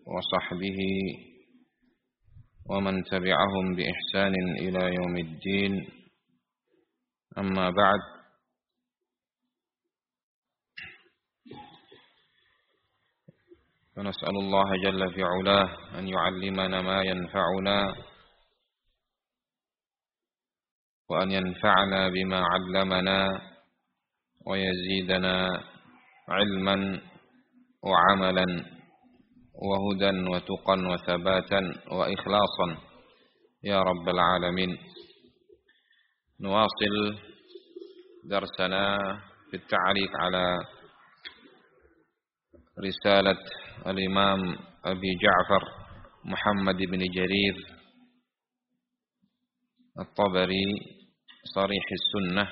وصحبه ومن تبعهم بإحسان إلى يوم الدين. أما بعد، فنسأل الله جل في علاه أن يعلمنا ما ينفعنا وأن ينفعنا بما علمنا ويزيدنا علما وعملا وهدى وتقى وثباتا وإخلاصا يا رب العالمين. نواصل درسنا في التعليق على رسالة الإمام أبي جعفر محمد بن جرير الطبري صريح السنة،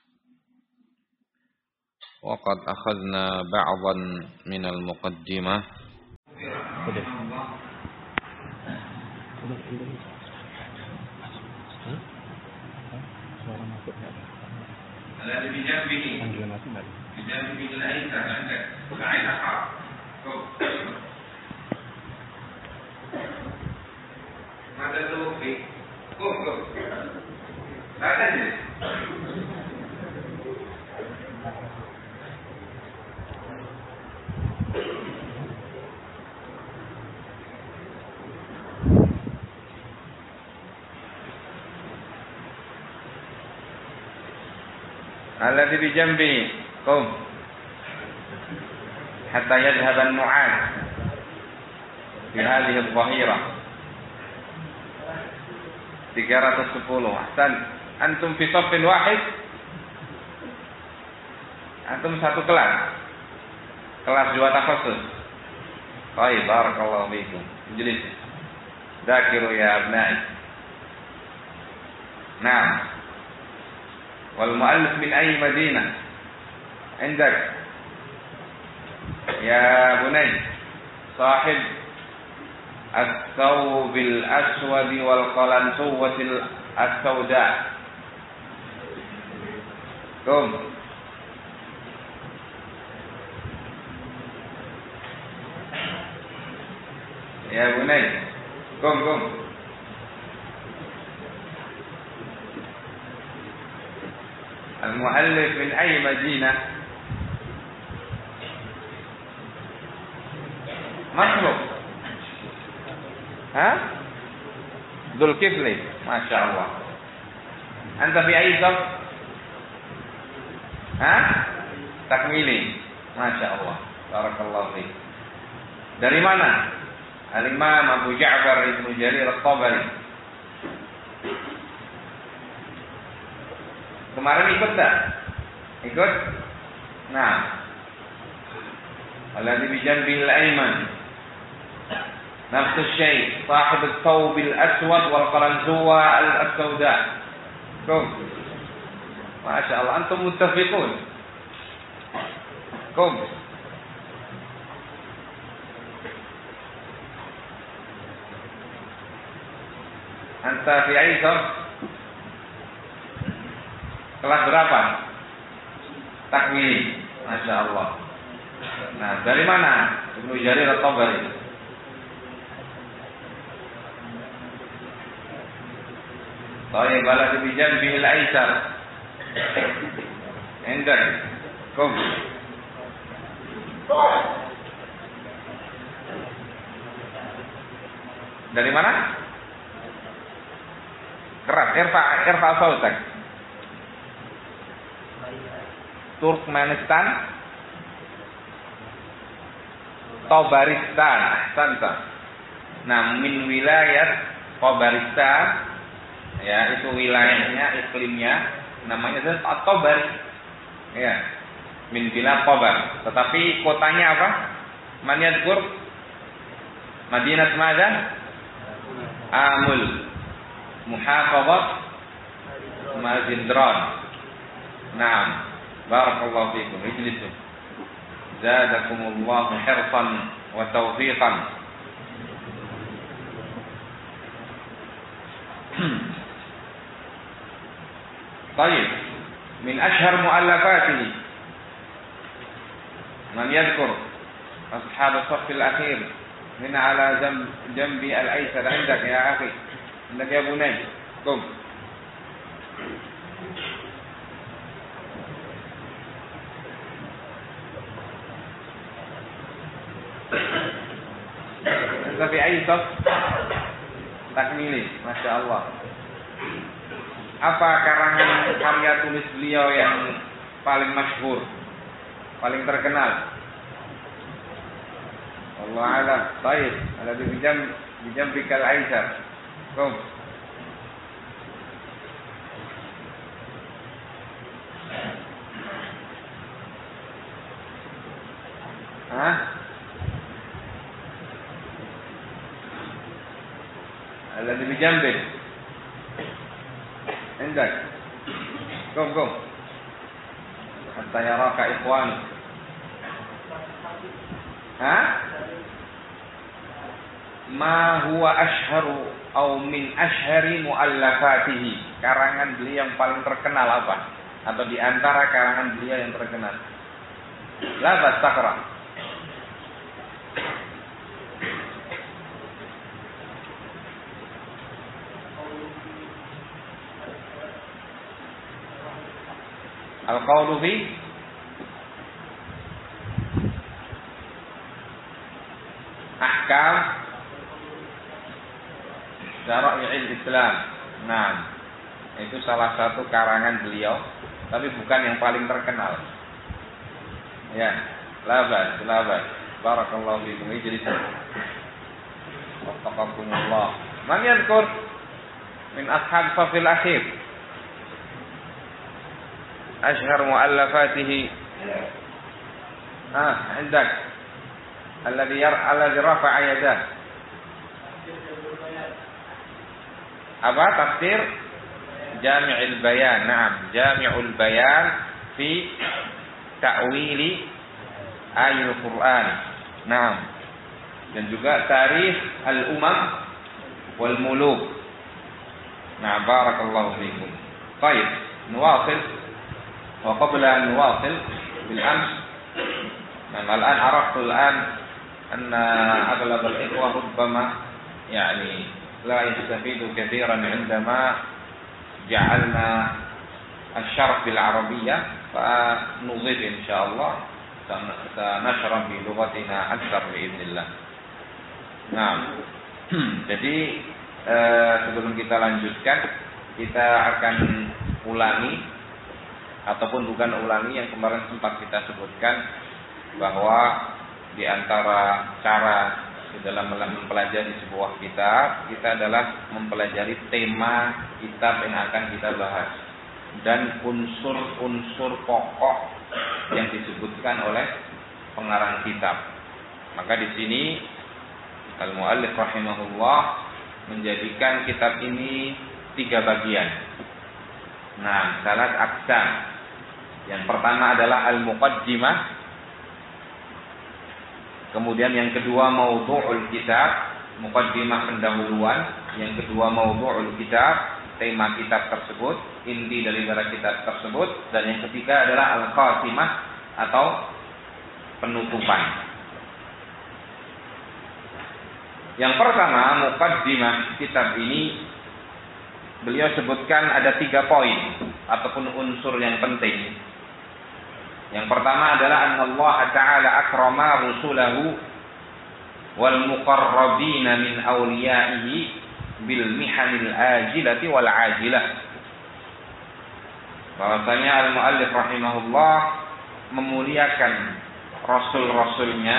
وقد أخذنا بعضا من المقدمة. الذي بجنبه الأيسر عندك بعين أحرى. ماذا توفي؟ قم لا تجلس. الذي بجنبه قم حتى يذهب النعاس في هذه الظهيرة. 310. أحسن. أنتم في صف واحد. Antum satu kelas. Kelas 2 takhasus. Baik, barakallahu fiikum. Ijlis. Dzakiru ya abnai. Naam. Wal mu'allif min ayyi madinah? Indak. Ya bunay. Sahib الثوب الأسود والقلنسوة السوداء. قم. يا بني قم. المؤلف من أي مدينة؟ مصر. ها؟ ذو الكفل. ما شاء الله. أنت في أي صف؟ ها؟ تكميلي. ما شاء الله. بارك الله فيك. Dari mana? Al-Imam Abu Ja'far Ibn Jarir At-Tabari. Kemarin ikut tak? Ikut? Nah. Alladhi bijanbil ayman. نفس الشيء صاحب الثوب الأسود والقرنزوة السوداء. قم. ما شاء الله أنتم متفقون. قم. أنت في أي صف؟ kelas berapa? Takmili. Masya Allah. Nah, dari mana? Ibnu Jarir At-Tabari. طيب الذي بجنبه الأيسر عندك. قم. Dari mana? Keras. Irfa sautak. Turkmenistan. Tabaristan. Ahsanta. Nah, min wilayah Tabaristan. Ya, itu wilayahnya, iklimnya, namanya At-Tabari. Ya, min bilad Tabar. Tetapi kotanya apa? Man yadhkur? Madinat Madza? Amul. Muhafazat Mazindran. Naam. Barakallahu fiikum. Ijlisu. Zadakumullahu hirsan wa tawfiqan. طيب من أشهر مؤلفاته من يذكر أصحاب الصف الأخير هنا على جنبي الأيسر عندك يا أخي عندك يا بني قم أنت في أي صف takmili, Masya Allah. Apa karangan karya tulis beliau yang paling masyhur, paling terkenal? Allah alam. Baik, ada di jam bikal Aisyah. Kom. Hah? Ada di jambin. Hendak. Kom. Hatta yaraka ikhwan. Hah? Ma huwa ashharu au min ashhari muallafatihi. Karangan beliau yang paling terkenal apa? Atau di antara karangan beliau yang terkenal? La bastaqra. Al-qawlu fi ahkam syara'i'il Islam. Nah, itu salah satu karangan beliau, tapi bukan yang paling terkenal. Ya, labas. Barakallahu fiikum. Ijlis. Wattaqakumullah. Man yadhkur min ashab safil akhir ashhar muallafatihi. عندك الذي رفع يده. Apa tafsir Jami'ul Bayan? Naam, Jami'ul Bayan fi ta'wili ayatul Quran. Naam. Dan juga Tarikh al-Umam wal Muluk. Nah, barakallahu fiikum. Baik, nuwasil. Wa qabla an nuwasil bil ams. Nah, الآن عرفت الآن أن أغلب الإخوة ربما يعني لا يستفيد كثيرا عندما جعلنا الشرح بالعربية، فنضيف إن شاء الله سنشرح بلغتنا أكثر بإذن الله. Nah, jadi sebelum kita lanjutkan, kita akan ulangi ataupun bukan ulangi yang kemarin sempat kita sebutkan, bahwa di antara cara di dalam mempelajari sebuah kitab, kita adalah mempelajari tema kitab yang akan kita bahas dan unsur-unsur pokok yang disebutkan oleh pengarang kitab. Maka di sini al-muallif rahimahullah menjadikan kitab ini 3 bagian. Nah, salat aqsam. Yang pertama adalah al-muqaddimah. Kemudian yang kedua maudhu'ul kitab, muqaddimah pendahuluan. Yang kedua maudhu'ul kitab, tema kitab tersebut, inti daripada kitab tersebut. Dan yang ketiga adalah al-khatimah atau penutupan. Yang pertama, muqaddimah kitab ini beliau sebutkan ada 3 poin ataupun unsur yang penting. Yang pertama adalah Allah Ta'ala akrama rusulahu wal muqarrabina min awliyaihi bil mihanil ajilati wal ajilah. Bahwasanya al-muallif rahimahullah memuliakan rasul-rasulnya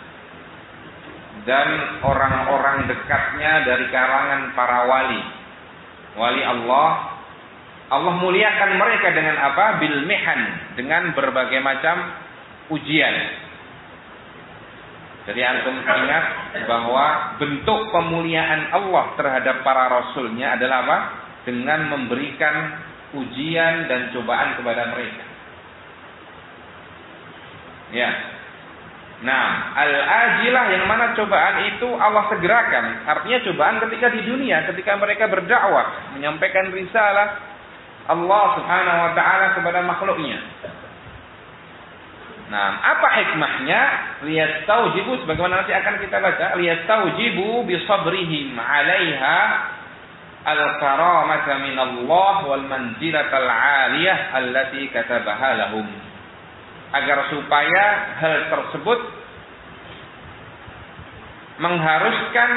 dan orang-orang dekatnya dari kalangan para wali Allah. Allah muliakan mereka dengan apa? Bil mihan, dengan berbagai macam ujian. Jadi antum ingat bahwa bentuk pemuliaan Allah terhadap para rasulnya adalah apa? Dengan memberikan ujian dan cobaan kepada mereka. Ya. Nah, al-ajilah yang mana cobaan itu Allah segerakan. Artinya cobaan ketika di dunia, ketika mereka berdakwah, menyampaikan risalah Allah Subhanahu wa ta'ala kepada makhluknya. Nah, apa hikmahnya? Liyastaujibu, sebagaimana nanti akan kita baca, liyastaujibu bi sabrihim 'alaiha al-karamata min Allah wal manzilatal 'aliyah allati katabaha lahum. Agar supaya hal tersebut mengharuskan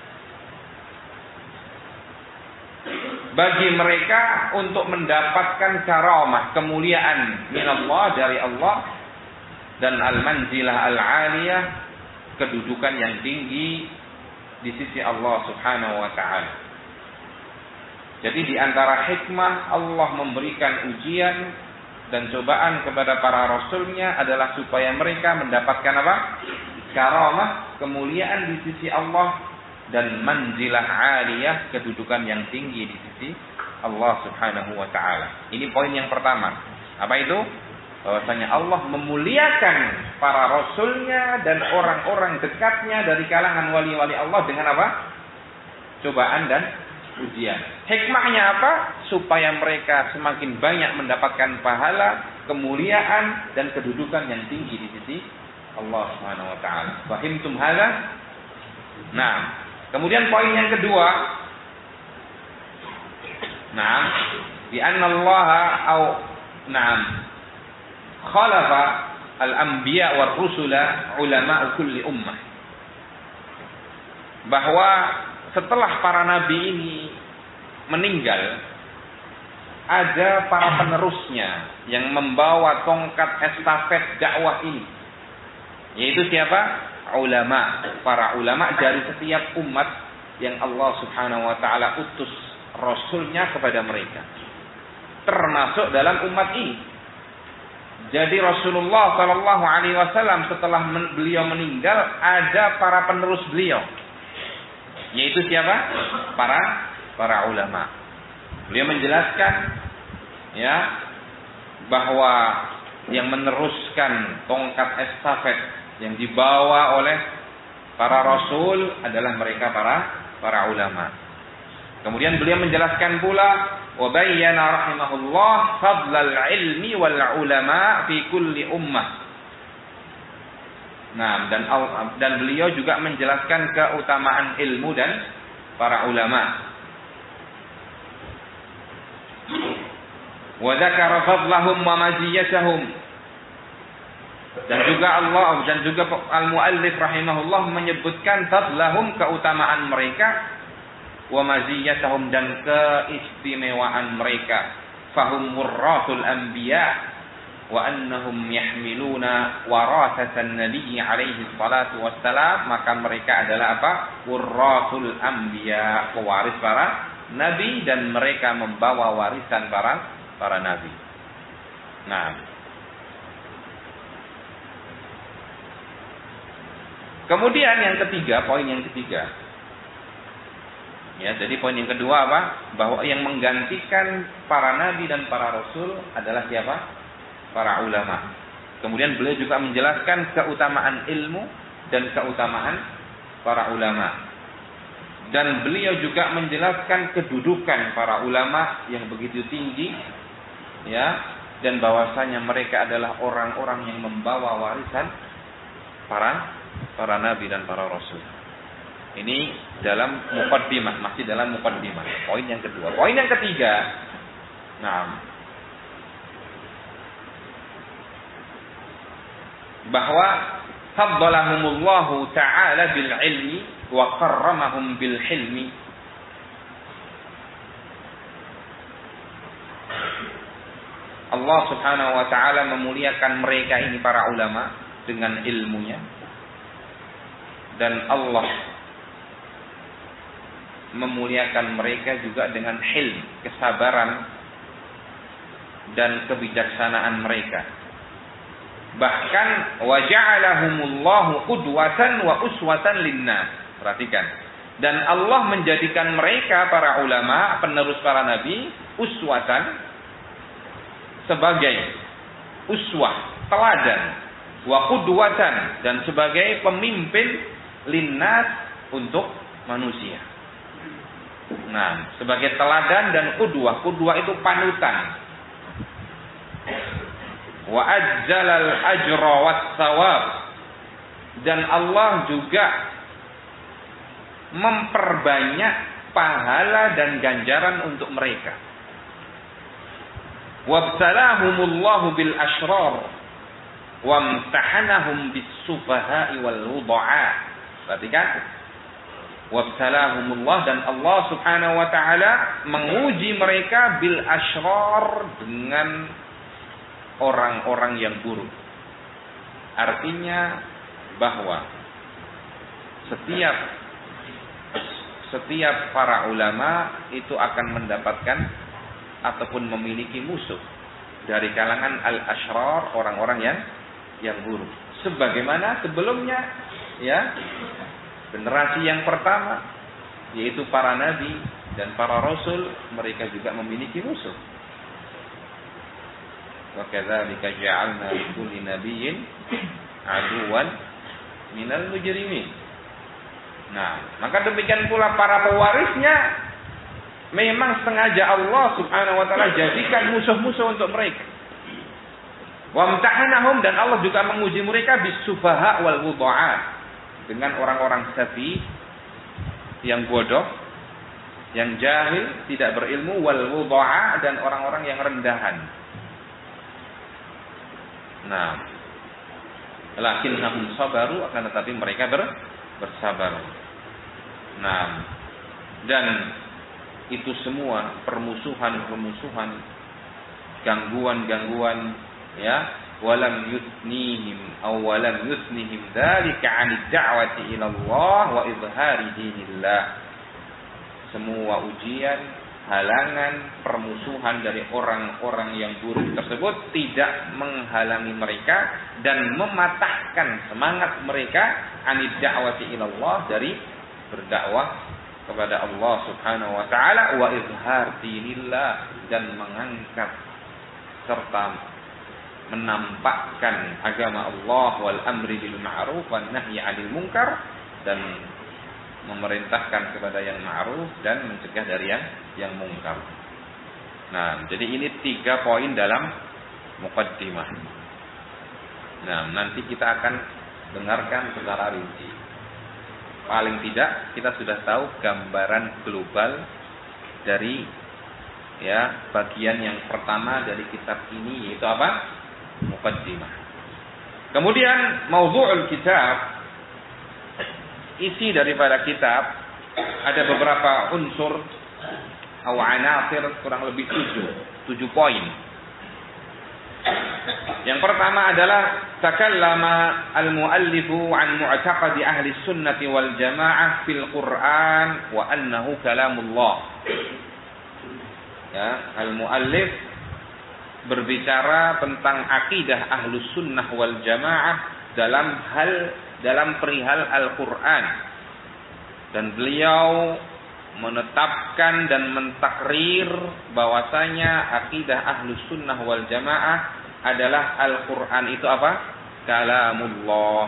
bagi mereka untuk mendapatkan karamah, kemuliaan min Allah, dari Allah, dan al-manzilah al-'aliyah, kedudukan yang tinggi di sisi Allah Subhanahu wa taala. Jadi di antara hikmah Allah memberikan ujian dan cobaan kepada para rasulnya adalah supaya mereka mendapatkan apa? Karamah, kemuliaan di sisi Allah, dan manzilah 'aliyah, kedudukan yang tinggi di sisi Allah Subhanahu wa taala. Ini poin yang pertama. Apa itu? Bahwasanya Allah memuliakan para rasulnya dan orang-orang dekatnya dari kalangan wali-wali Allah dengan apa? Cobaan dan ujian. Hikmahnya apa? Supaya mereka semakin banyak mendapatkan pahala, kemuliaan, dan kedudukan yang tinggi di sisi Allah Subhanahu wa taala. Fahimtum hadza? Nah, kemudian poin yang kedua. Nah, bi anna Allah khalafa al-anbiya war rusula ulama kulli ummah. Bahwa setelah para nabi ini meninggal, ada para penerusnya yang membawa tongkat estafet dakwah ini. Yaitu siapa? Ulama, para ulama dari setiap umat yang Allah Subhanahu wa taala utus rasulnya kepada mereka. Termasuk dalam umat ini. Jadi Rasulullah sallallahu alaihi wasallam setelah beliau meninggal, ada para penerus beliau. Yaitu siapa? Para ulama. Beliau menjelaskan ya bahwa yang meneruskan tongkat estafet yang dibawa oleh para rasul adalah mereka para ulama. Kemudian beliau menjelaskan pula wa bayyana rahimahullah fadlal ilmi wal ulama fi kulli ummah. Nah, dan beliau juga menjelaskan keutamaan ilmu dan para ulama. Wa dzakara fadlahum wa maziyatahum. Dan juga al-muallif rahimahullah menyebutkan fadlahum, keutamaan mereka, wa maziyatahum, dan keistimewaan mereka. Fahum wurrathul anbiya wa annahum yahmiluna warasatan nabi alaihi salatu wassalam. Maka mereka adalah apa? Wurrathul anbiya, pewaris para nabi, dan mereka membawa warisan para nabi. Nah, kemudian yang ketiga, poin yang ketiga. Ya, jadi poin yang kedua apa? Bahwa yang menggantikan para nabi dan para rasul adalah siapa? Para ulama. Kemudian beliau juga menjelaskan keutamaan ilmu dan keutamaan para ulama. Dan beliau juga menjelaskan kedudukan para ulama yang begitu tinggi, ya, dan bahwasanya mereka adalah orang-orang yang membawa warisan para nabi dan para rasul. Ini dalam muqaddimah, masih dalam muqaddimah. Poin yang kedua. Poin yang ketiga. Nah, bahwa faddalahumullahu ta'ala bil ilmi wa karramahum bil hilmi. Allah Subhanahu wa taala memuliakan mereka ini, para ulama, dengan ilmunya, dan Allah memuliakan mereka juga dengan hilm, kesabaran dan kebijaksanaan mereka. Bahkan wa ja'alahumullahu qudwatan wa uswatan linnas. Perhatikan. Dan Allah menjadikan mereka, para ulama, penerus para nabi, uswatan, sebagai uswah, teladan, wa qudwatan, dan sebagai pemimpin linnas, untuk manusia. Nah, sebagai teladan dan qudwah. Qudwah itu panutan. wa ajjalal ajra wat thawab, dan Allah juga memperbanyak pahala dan ganjaran untuk mereka. Wabtalahumullahu bil ashrar wamtahanahum bis sufaha'i wal wuda'a. Perhatikan, wabtalahumullah, dan Allah Subhanahu wa taala menguji mereka bil ashrar, dengan orang-orang yang buruk. Artinya bahwa setiap para ulama itu akan mendapatkan ataupun memiliki musuh dari kalangan al-ashrar, orang-orang yang buruk. Sebagaimana sebelumnya, ya, generasi yang pertama yaitu para nabi dan para rasul, mereka juga memiliki musuh. Wa kadzalika ja'alna likulli nabiyyin aduwan minal mujrimin. Nah, maka demikian pula para pewarisnya memang sengaja Allah Subhanahu wa taala jadikan musuh-musuh untuk mereka. Wa amtahanahum, dan Allah juga menguji mereka bisufaha wal wudu'a, dengan orang-orang safi, yang bodoh, yang jahil, tidak berilmu, wal wudu'a, dan orang-orang yang rendahan. Nah, lakinnahum sabaru, akan tetapi mereka bersabar. Nah, dan itu semua permusuhan, gangguan, ya, walam yutnihim dzalika 'anid da'wati ila Allah wa izhari dinillah. Semua ujian, halangan, permusuhan dari orang-orang yang buruk tersebut tidak menghalangi mereka dan mematahkan semangat mereka 'anid da'wati ila Allah, dari berdakwah kepada Allah Subhanahu wa taala, wa izhar dinillah, dan mengangkat serta menampakkan agama Allah, wal amri bil ma'ruf wan nahyi 'anil munkar, dan memerintahkan kepada yang ma'ruf dan mencegah dari yang munkar. Nah, jadi ini 3 poin dalam muqaddimah. Nah, nanti kita akan dengarkan secara rinci. Paling tidak kita sudah tahu gambaran global dari, ya, bagian yang pertama dari kitab ini, yaitu apa? Muqaddimah. Kemudian maudhu'ul kitab, isi daripada kitab, ada beberapa unsur atau anasir, kurang lebih 7 poin. Yang pertama adalah takallama al-muallifu an mu'taqadi ahli sunnati wal jamaah fil Qur'an wa annahu kalamullah. Ya, al-muallif berbicara tentang akidah ahlus sunnah wal jamaah dalam perihal Al-Quran, dan beliau menetapkan dan mentakrir bahwasanya akidah ahlus sunnah wal jamaah adalah Al-Quran itu apa? Kalamullah,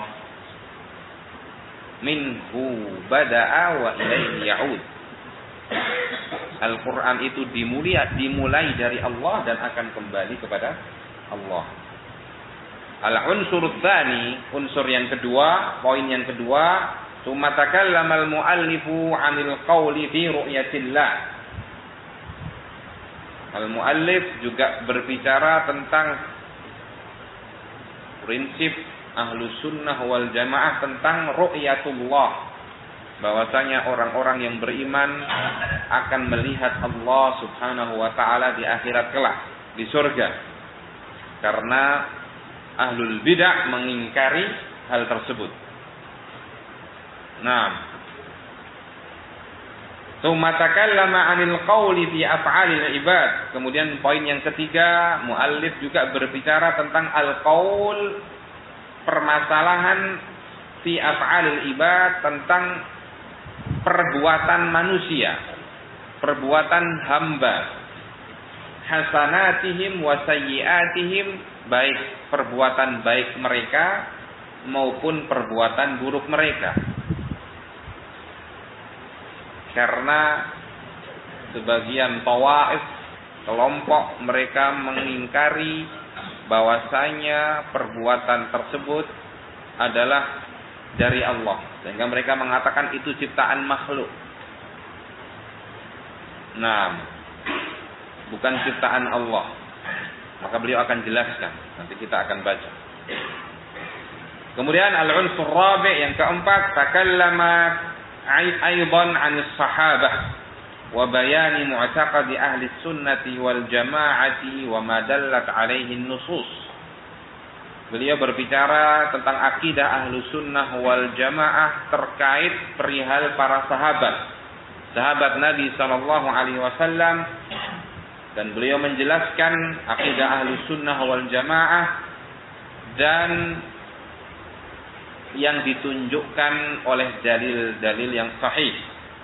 minhu bada'a wa ilaihi ya'ud. Al-Quran itu dimulai dari Allah dan akan kembali kepada Allah. Al-unsur tsani, unsur yang kedua, poin yang kedua, tsumma takallama al-muallifu 'anil qawli fi ru'yatillah. Al-muallif juga berbicara tentang prinsip ahlus sunnah wal jamaah tentang ru'yatullah, bahwasanya orang-orang yang beriman akan melihat Allah Subhanahu wa taala di akhirat kelak, di surga. Karena ahlul bidah mengingkari hal tersebut. Nah, tsumma takallama 'anil qawli fi af'alil ibad. Kemudian poin yang ketiga, muallif juga berbicara tentang al-qaul, permasalahan fi af'alil ibad, tentang perbuatan manusia, perbuatan hamba, hasanatihim wa sayyiatihim, baik perbuatan baik mereka maupun perbuatan buruk mereka. Karena sebagian tawaif, kelompok, mereka mengingkari bahwasanya perbuatan tersebut adalah dari Allah, sehingga mereka mengatakan itu ciptaan makhluk. Nah, bukan ciptaan Allah. Maka beliau akan jelaskan, nanti kita akan baca. Kemudian al-unsur rabi' yang keempat, takallama aidan 'anis sahabah wa bayani mu'taqadi ahli sunnati wal jama'ati wa ma dallat 'alaihi an-nusus. Beliau berbicara tentang akidah ahlu sunnah wal jamaah terkait perihal para sahabat Nabi Sallallahu Alaihi Wasallam, dan beliau menjelaskan akidah ahlu sunnah wal jamaah dan yang ditunjukkan oleh dalil-dalil yang sahih.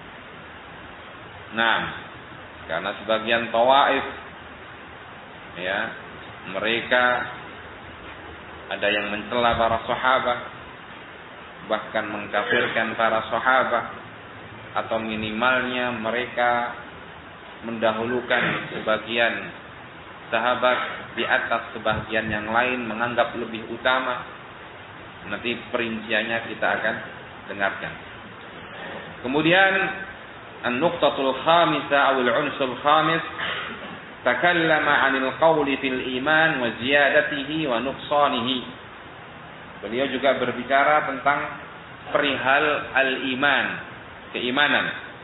Nah, karena sebagian tawaif, ya, mereka ada yang mencela para sahabat, bahkan mengkafirkan para sahabat, atau minimalnya mereka mendahulukan sebagian sahabat di atas sebagian yang lain, menganggap lebih utama. Nanti perinciannya kita akan dengarkan. Kemudian an-nuqtatul khamisah atau al-unsur khamis, takallama 'anil qawli fil iman wa ziyadatihi wa nuqsanihi. Beliau juga berbicara tentang perihal al-iman, keimanan.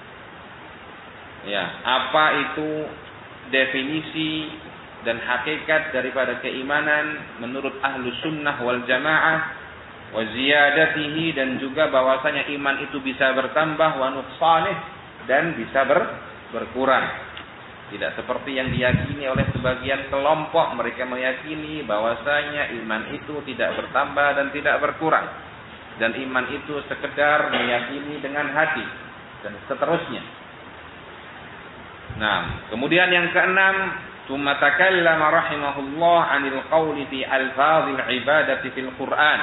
Ya, apa itu definisi dan hakikat daripada keimanan menurut ahlu sunnah wal jamaah, wa ziyadatihi, dan juga bahwasanya iman itu bisa bertambah, wa nuqsanih, dan bisa berkurang. Tidak seperti yang diyakini oleh sebagian kelompok, mereka meyakini bahwasanya iman itu tidak bertambah dan tidak berkurang, dan iman itu sekedar meyakini dengan hati, dan seterusnya. Nah, kemudian yang keenam, tsumma takallama rahimahullah 'anil qawli fi alfazil ibadati fil Qur'an.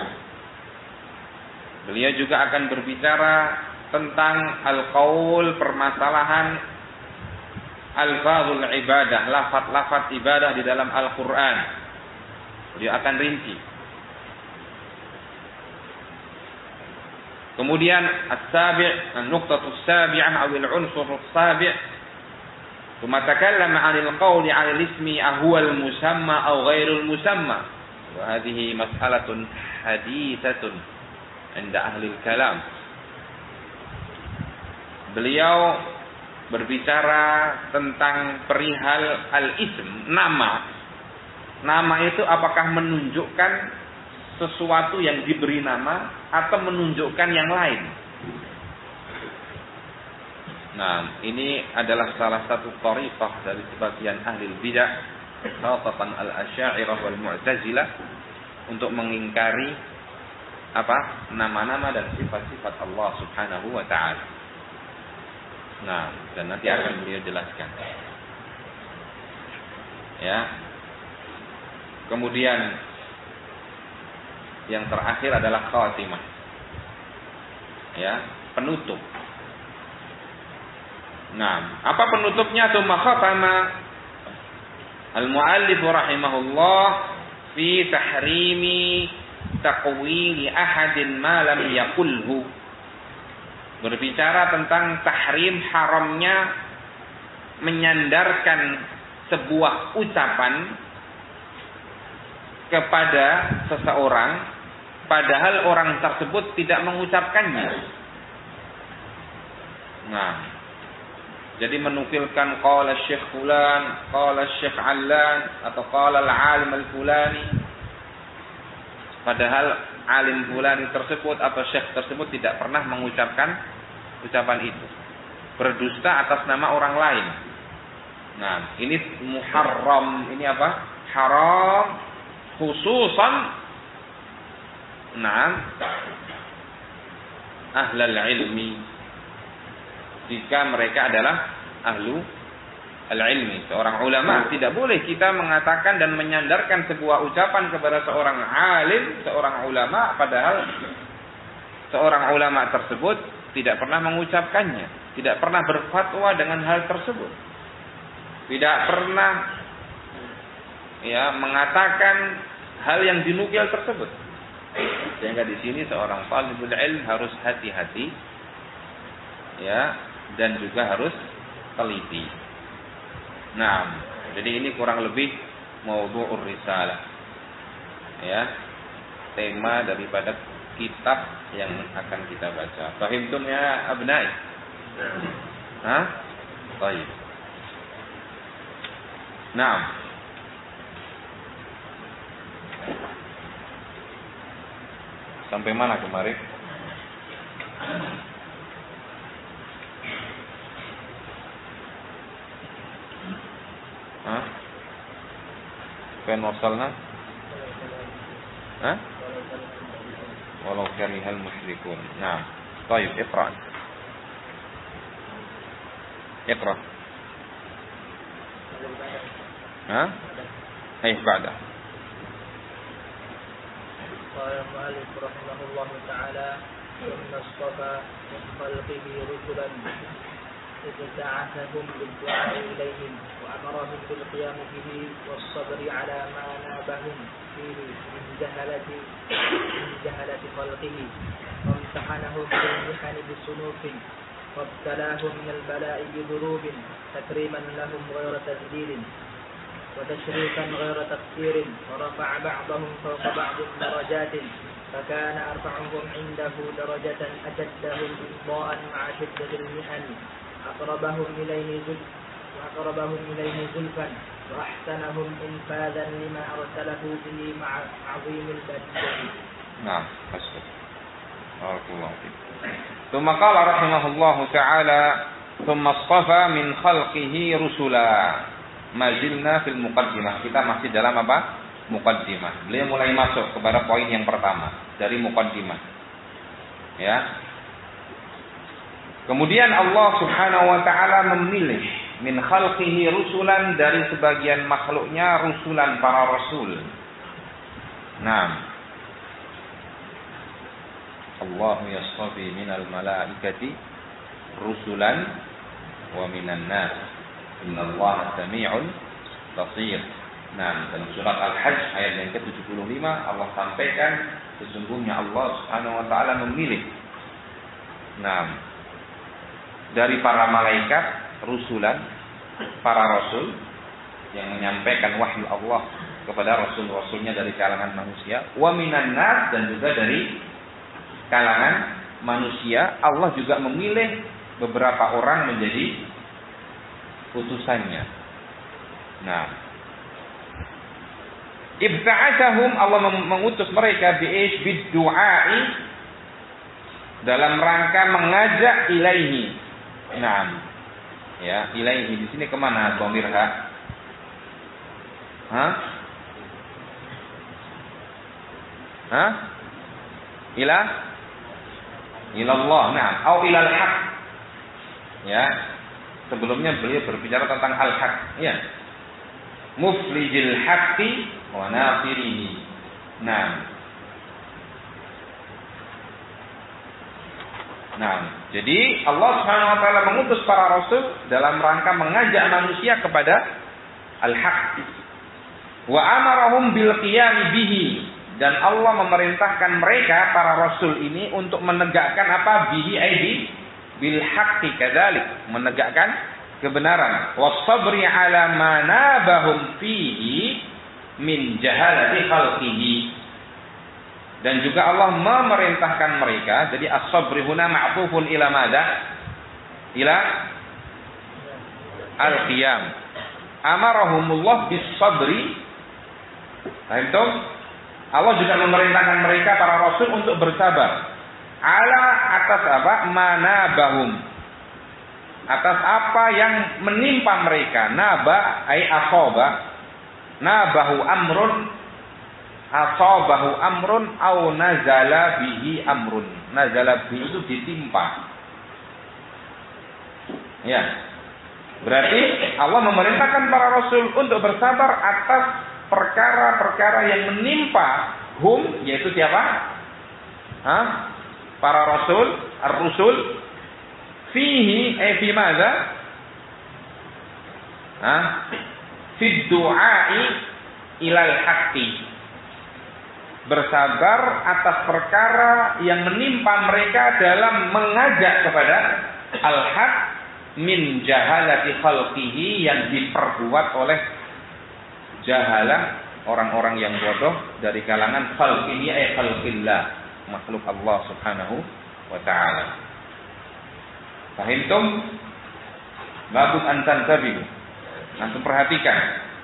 Beliau juga akan berbicara tentang al-qaul, permasalahan alfazul ibadah, lafaz-lafaz ibadah di dalam Al-Qur'an. Beliau akan rinci. Kemudian as-sabi', an-nuqtatus sabi'ah aw al-unsur as-sabi', thumma takallama 'anil qawli 'ala al-ismi ahwal musamma aw ghairul musamma. Wa hadhihi mas'alatun haditsatun 'inda ahli al-kalam. Beliau berbicara tentang perihal al-ism, nama. Nama itu apakah menunjukkan sesuatu yang diberi nama atau menunjukkan yang lain? Nah, ini adalah salah satu thariqah dari sebagian ahli bidah, khususan al-Asy'ariyah wal Mu'tazilah, untuk mengingkari apa? Nama-nama dan sifat-sifat Allah Subhanahu wa taala. Nah, dan nanti akan beliau jelaskan. Ya. Kemudian yang terakhir adalah khatimah. Ya, penutup. Nah, apa penutupnya? Tsumma khatama al-muallif rahimahullah fi tahrimi taqwili ahadin ma lam yaqulhu. Berbicara tentang tahrim, haramnya menyandarkan sebuah ucapan kepada seseorang padahal orang tersebut tidak mengucapkannya. Nah, jadi menukilkan qala Syekh fulan, qala Syekh Allan, atau qala al-alim al-fulani, padahal alim fulani tersebut atau syekh tersebut tidak pernah mengucapkan ucapan itu. Berdusta atas nama orang lain. Nah, ini muharram. Ini apa? Haram khususan ahlul ilmi. Jika mereka adalah ahlu al-ilmi, seorang ulama, tidak boleh kita mengatakan dan menyandarkan sebuah ucapan kepada seorang alim, seorang ulama, padahal seorang ulama tersebut tidak pernah mengucapkannya, tidak pernah berfatwa dengan hal tersebut, tidak pernah ya mengatakan hal yang dinukil tersebut. Sehingga di sini seorang talibul ilm harus hati-hati, ya, dan juga harus teliti. Nah, jadi ini kurang lebih maudhu'ur risalah, ya, tema daripada kitab yang akan kita baca. Fahimtum ya abnai? Hah? Baik. Naam. Sampai mana kemarin? Hah? Kan wasalna? Hah? Walau karihal musyrikun. Nah, baik, iqra. Iqra. Hah? Hai, ba'da. قال المؤلف رحمه الله تعالى ثم اصطفى من خلقه رسلا ابتعثهم بالدعاء إليهم وأمرهم بالقيام به والصبر على ما نابهم فيه من جهلة خلقه وامتحنهم بالمحن بسنوف وابتلاهم من البلاء بذنوب تكريما لهم غير تذليل وتشريفا غير تقصير ورفع بعضهم فوق بعض درجات فكان أرفعهم عنده درجة أشدهم إمضاء مع شدة المحن أقربهم إليه زلفا وأحسنهم إنفاذا لما أرسله به مع عظيم البرية. نعم حسن. بارك الله فيك. ثم قال رحمه الله تعالى ثم اصطفى من خلقه رسلا. Mazilna fil muqaddimah. Kita masih dalam apa? Muqaddimah. Beliau mulai masuk kepada poin yang pertama dari muqaddimah. Ya. Kemudian Allah Subhanahu wa taala memilih min khalqihi rusulan, dari sebagian makhluknya rusulan, para rasul. Naam. Allah yastafi minal malaikati rusulan wa minan nas. Innallaha sami'un basir. Nah, dalam surat Al-Hajj ayat yang ke-75 Allah sampaikan sesungguhnya Allah Subhanahu wa taala memilih dari para malaikat rusulan, para rasul yang menyampaikan wahyu Allah kepada rasul-rasulnya dari kalangan manusia, wa minan nas, dan juga dari kalangan manusia. Allah juga memilih beberapa orang menjadi utusannya. Nah, ibta'atsahum, Allah mengutus mereka bid-du'ai, dalam rangka mengajak ilaihi. Nah, ya, ilaihi di sini kemana dhamir ha? Hah? Hah? Ila Allah, nah, au ilal haq. Ya. Sebelumnya beliau berbicara tentang al-haq, ya. Muflijil haqqi wa nafirihi. Nah, jadi Allah Subhanahu wa taala mengutus para rasul dalam rangka mengajak manusia kepada al-haq. Wa amarahum bil qiyam bihi, dan Allah memerintahkan mereka para rasul ini untuk menegakkan apa? Bihi aidi bil haqqi kadzalik, menegakkan kebenaran. Was-sabri ala ma nabahum fihi min jahalati khalqihi, dan juga Allah memerintahkan mereka. Jadi as-sabri huna ma'tufun ila madza? Ila al-qiyam. Amarahumullah bis-sabri. Itu Allah juga memerintahkan mereka para rasul untuk bersabar. Ala, atas apa? Manabahum, atas apa yang menimpa mereka. Naba ai asaba. Nabahu amrun, asabahu amrun, au nazala bihi amrun. Nazala bihi itu ditimpa. Ya. Berarti Allah memerintahkan para rasul untuk bersabar atas perkara-perkara yang menimpa hum, yaitu siapa? Hah? Para rasul, ar-rusul, fihi fi madza? Fi du'ai ilal haqqi, bersabar atas perkara yang menimpa mereka dalam mengajak kepada al-haq min jahalati khalqihi, yang diperbuat oleh jahalah orang-orang yang bodoh dari kalangan khalqihi ay khalqillah, makhluk Allah Subhanahu wa taala. Fahimtum? Labud an tantabihu. Langsung perhatikan.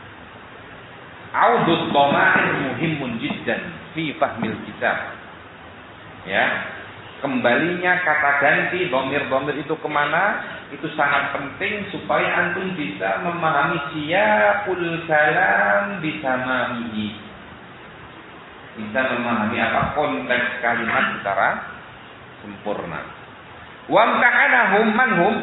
Audud dhama'ir muhimun jiddan fi fahmil kitab. Ya. Kembalinya kata ganti dhamir-dhamir itu kemana? Itu sangat penting supaya antum bisa memahami siyaqul kalam bisamaihi. Bisa memahami apa konteks kalimat secara sempurna. Wa amtahanahum manhum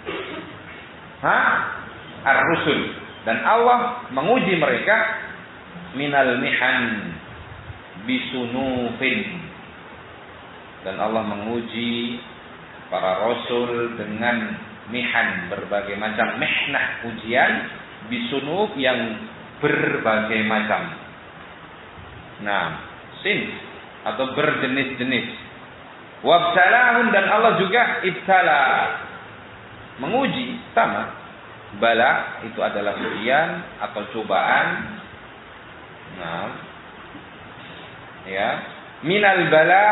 ar-rusul, dan Allah menguji mereka minal mihan bisunufin, dan Allah menguji para rasul dengan mihan, berbagai macam mihnah, ujian, bisunuf yang berbagai macam. Nah, sin atau berjenis-jenis. Wabtalahum, dan Allah juga ibtala, menguji, sama. Bala itu adalah ujian atau cobaan. Nah, ya, minal bala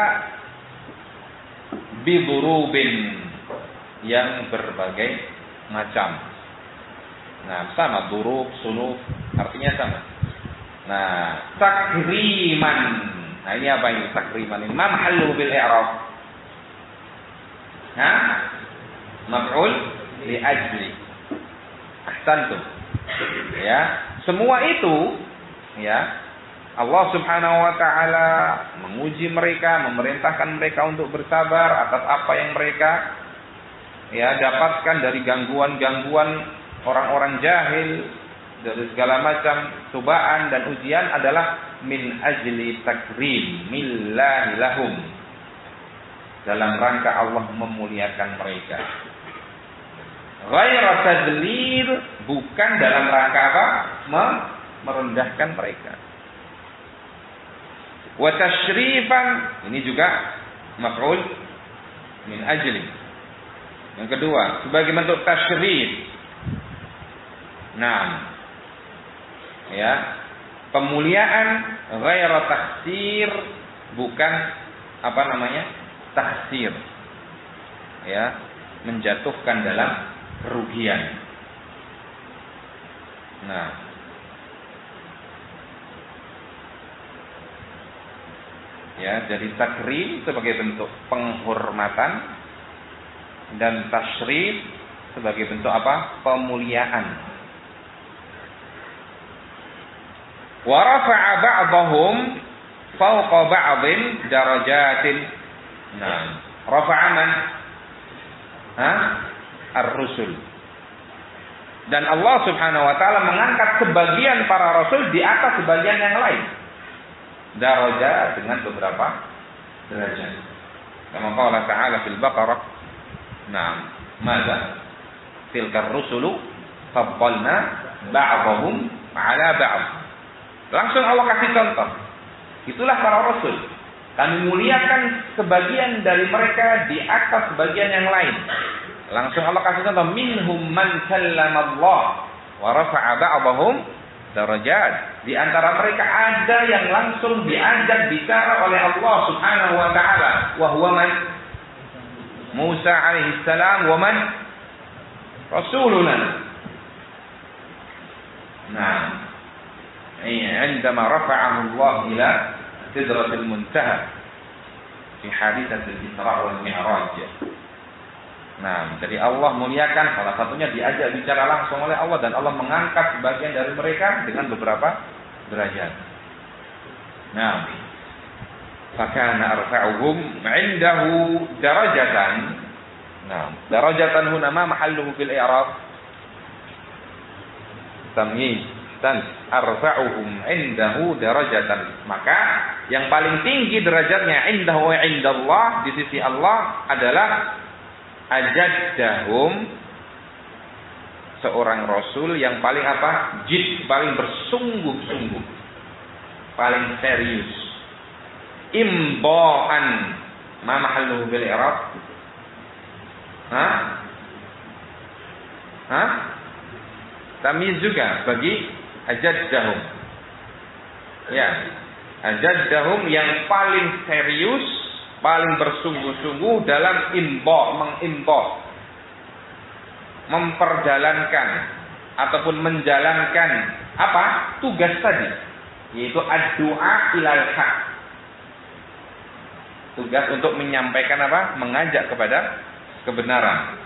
bidurubin, yang berbagai macam. Nah, sama, durub, sunuf, artinya sama. Nah, takriman. Nah, ini apa ini takriman? Ini mahallu bil i'rab. Maf'ul li ajli. Ahsantum. Ya, semua itu ya, Allah Subhanahu wa taala menguji mereka, memerintahkan mereka untuk bersabar atas apa yang mereka ya dapatkan dari gangguan-gangguan orang-orang jahil, dari segala macam cobaan dan ujian adalah min ajli takrim millahi lahum, dalam rangka Allah memuliakan mereka. Ghaira tadlir, bukan dalam rangka apa? Merendahkan mereka. Wa tasyrifan, ini juga maf'ul min ajli. Yang kedua, sebagai bentuk tasyrif. Nah, ya, pemuliaan ghaira takhsir, bukan apa namanya? Tahsir. Ya, menjatuhkan dalam kerugian. Nah, ya, jadi takrim sebagai bentuk penghormatan dan tasyrif sebagai bentuk apa? Pemuliaan. Wa rafa'a ba'dahum fawqa ba'dhin darajatin. Nah, rafa'a man? Ar-rusul. Dan Allah Subhanahu wa taala mengangkat sebagian para rasul di atas sebagian yang lain. Darajat, dengan beberapa derajat. Kama qala ta'ala fil Baqarah. Nah, madza? Tilkar rusulu faddalna ba'dahum 'ala ba'd. Langsung Allah kasih contoh. Itulah para rasul. Kami muliakan sebagian dari mereka di atas sebagian yang lain. Langsung Allah kasih contoh, minhum man kallama Allah wa rafa'a ba'dahum darajat. Di antara mereka ada yang langsung diajak bicara oleh Allah Subhanahu wa taala, wa huwa man? Musa alaihi salam, wa man? Rasuluna. Nah, عندما رفعه الله إلى سدرة المنتهى في حادثة الإسراء والمعراج. Nah, jadi Allah muliakan, salah satunya diajak bicara langsung oleh Allah, dan Allah mengangkat sebagian dari mereka dengan beberapa derajat. Nah, fakana arfa'uhum 'indahu darajatan. Nah, darajatan huna ma mahalluhu fil i'rab? Tamyiz. Dan arfa'uhum 'indahu darajatan. Maka yang paling tinggi derajatnya indahu wa indallah, di sisi Allah adalah ajaddahum, seorang rasul yang paling apa? Jid, paling bersungguh-sungguh. paling serius. Imba'an, ma mahalluhu bil i'rab? Tamyiz juga bagi ajaddahum. Ya, ajaddahum yang paling serius, paling bersungguh-sungguh dalam mengimba, memperjalankan ataupun menjalankan apa? Tugas tadi, yaitu ad-du'a ilal haq. Tugas untuk menyampaikan apa? Mengajak kepada kebenaran.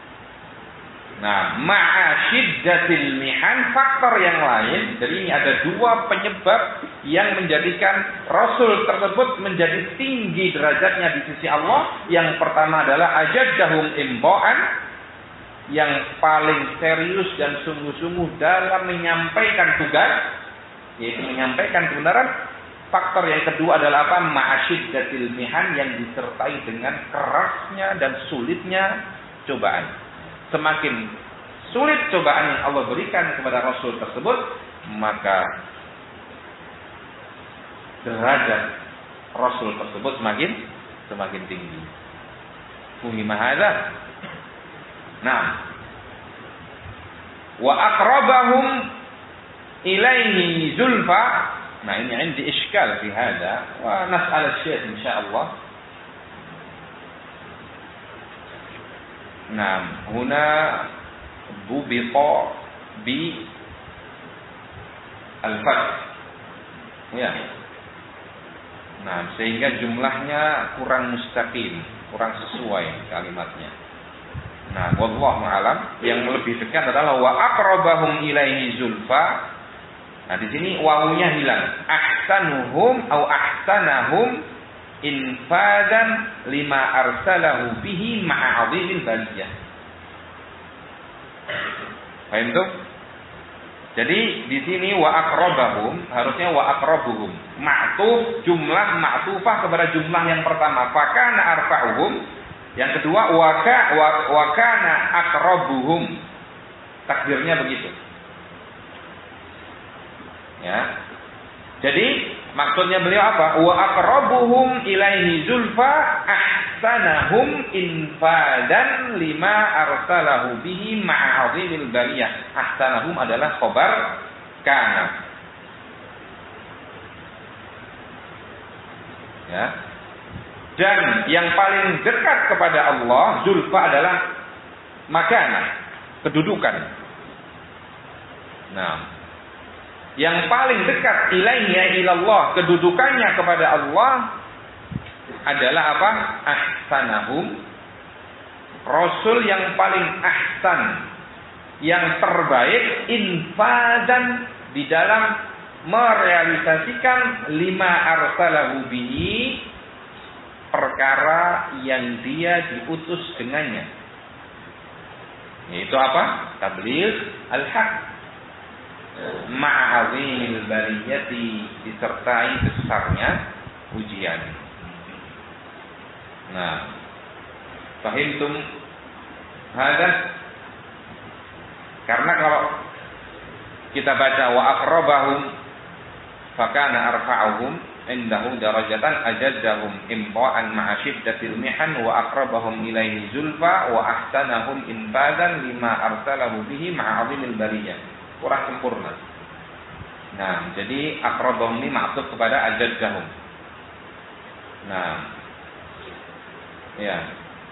Nah, ma'a syiddatil mihan, faktor yang lain. Jadi ini ada dua penyebab yang menjadikan Rasul tersebut menjadi tinggi derajatnya di sisi Allah. Yang pertama adalah ajaddahum imba'an, yang paling serius dan sungguh-sungguh dalam menyampaikan tugas, yaitu menyampaikan kebenaran. Faktor yang kedua adalah apa? Ma'a syiddatil mihan, yang disertai dengan kerasnya dan sulitnya cobaan. Semakin sulit cobaan yang Allah berikan kepada Rasul tersebut, maka derajat Rasul tersebut semakin tinggi. Fahima hadza? Nah, wa aqrabahum ilaihi zulfa. Nah, ini عندي إشكال في هذا ونسأل الشيخ إن شاء الله. Nah, huna bubita bi al-fath. Ya. Nah, sehingga jumlahnya kurang mustaqim, kurang sesuai kalimatnya. Nah, wallahu a'lam, yang lebih dekat adalah wa aqrabahum ilaihi zulfa. Nah, di sini wawunya hilang. Ahsanuhum au ahsanahum infadan lima arsalahu bihi ma'a 'azimil baliyah. Paham tuh? Jadi di sini wa aqrabahum harusnya wa aqrabuhum. Ma'tuf, jumlah ma'tufah kepada jumlah yang pertama. Fakana arfa'uhum. Yang kedua wa kana aqrabuhum. Takdirnya begitu. Ya. Jadi maksudnya beliau apa? Wa aqrabuhum ilaihi zulfa ahsanahum infadan lima arsalahu bihi ma'a 'azimil baliyah. Ahsanahum adalah khabar kana. Ya. Dan yang paling dekat kepada Allah, zulfa adalah makana, kedudukan. Nah, yang paling dekat ilaihi ilallah, kedudukannya kepada Allah adalah apa? Ahsanahum. Rasul yang paling ahsan, yang terbaik infadan di dalam merealisasikan lima arsalahu bihi, perkara yang dia diutus dengannya. Yaitu apa? Tabligh al-haq. Ma'azimil baliyati, disertai besarnya ujian. Nah, fahimtum hadza? Karena kalau kita baca wa aqrabahum fakana arfa'uhum indahu darajatan ajaddahum imba'an ma'a syiddatil mihan wa aqrabahum ilaihi zulfa wa ahsanahum infadan lima arsalahu bihi ma'a 'azimil baliyah. Kurang sempurna. Nah, jadi aqrabahum ini maksud kepada ajaddahum. Nah, ya,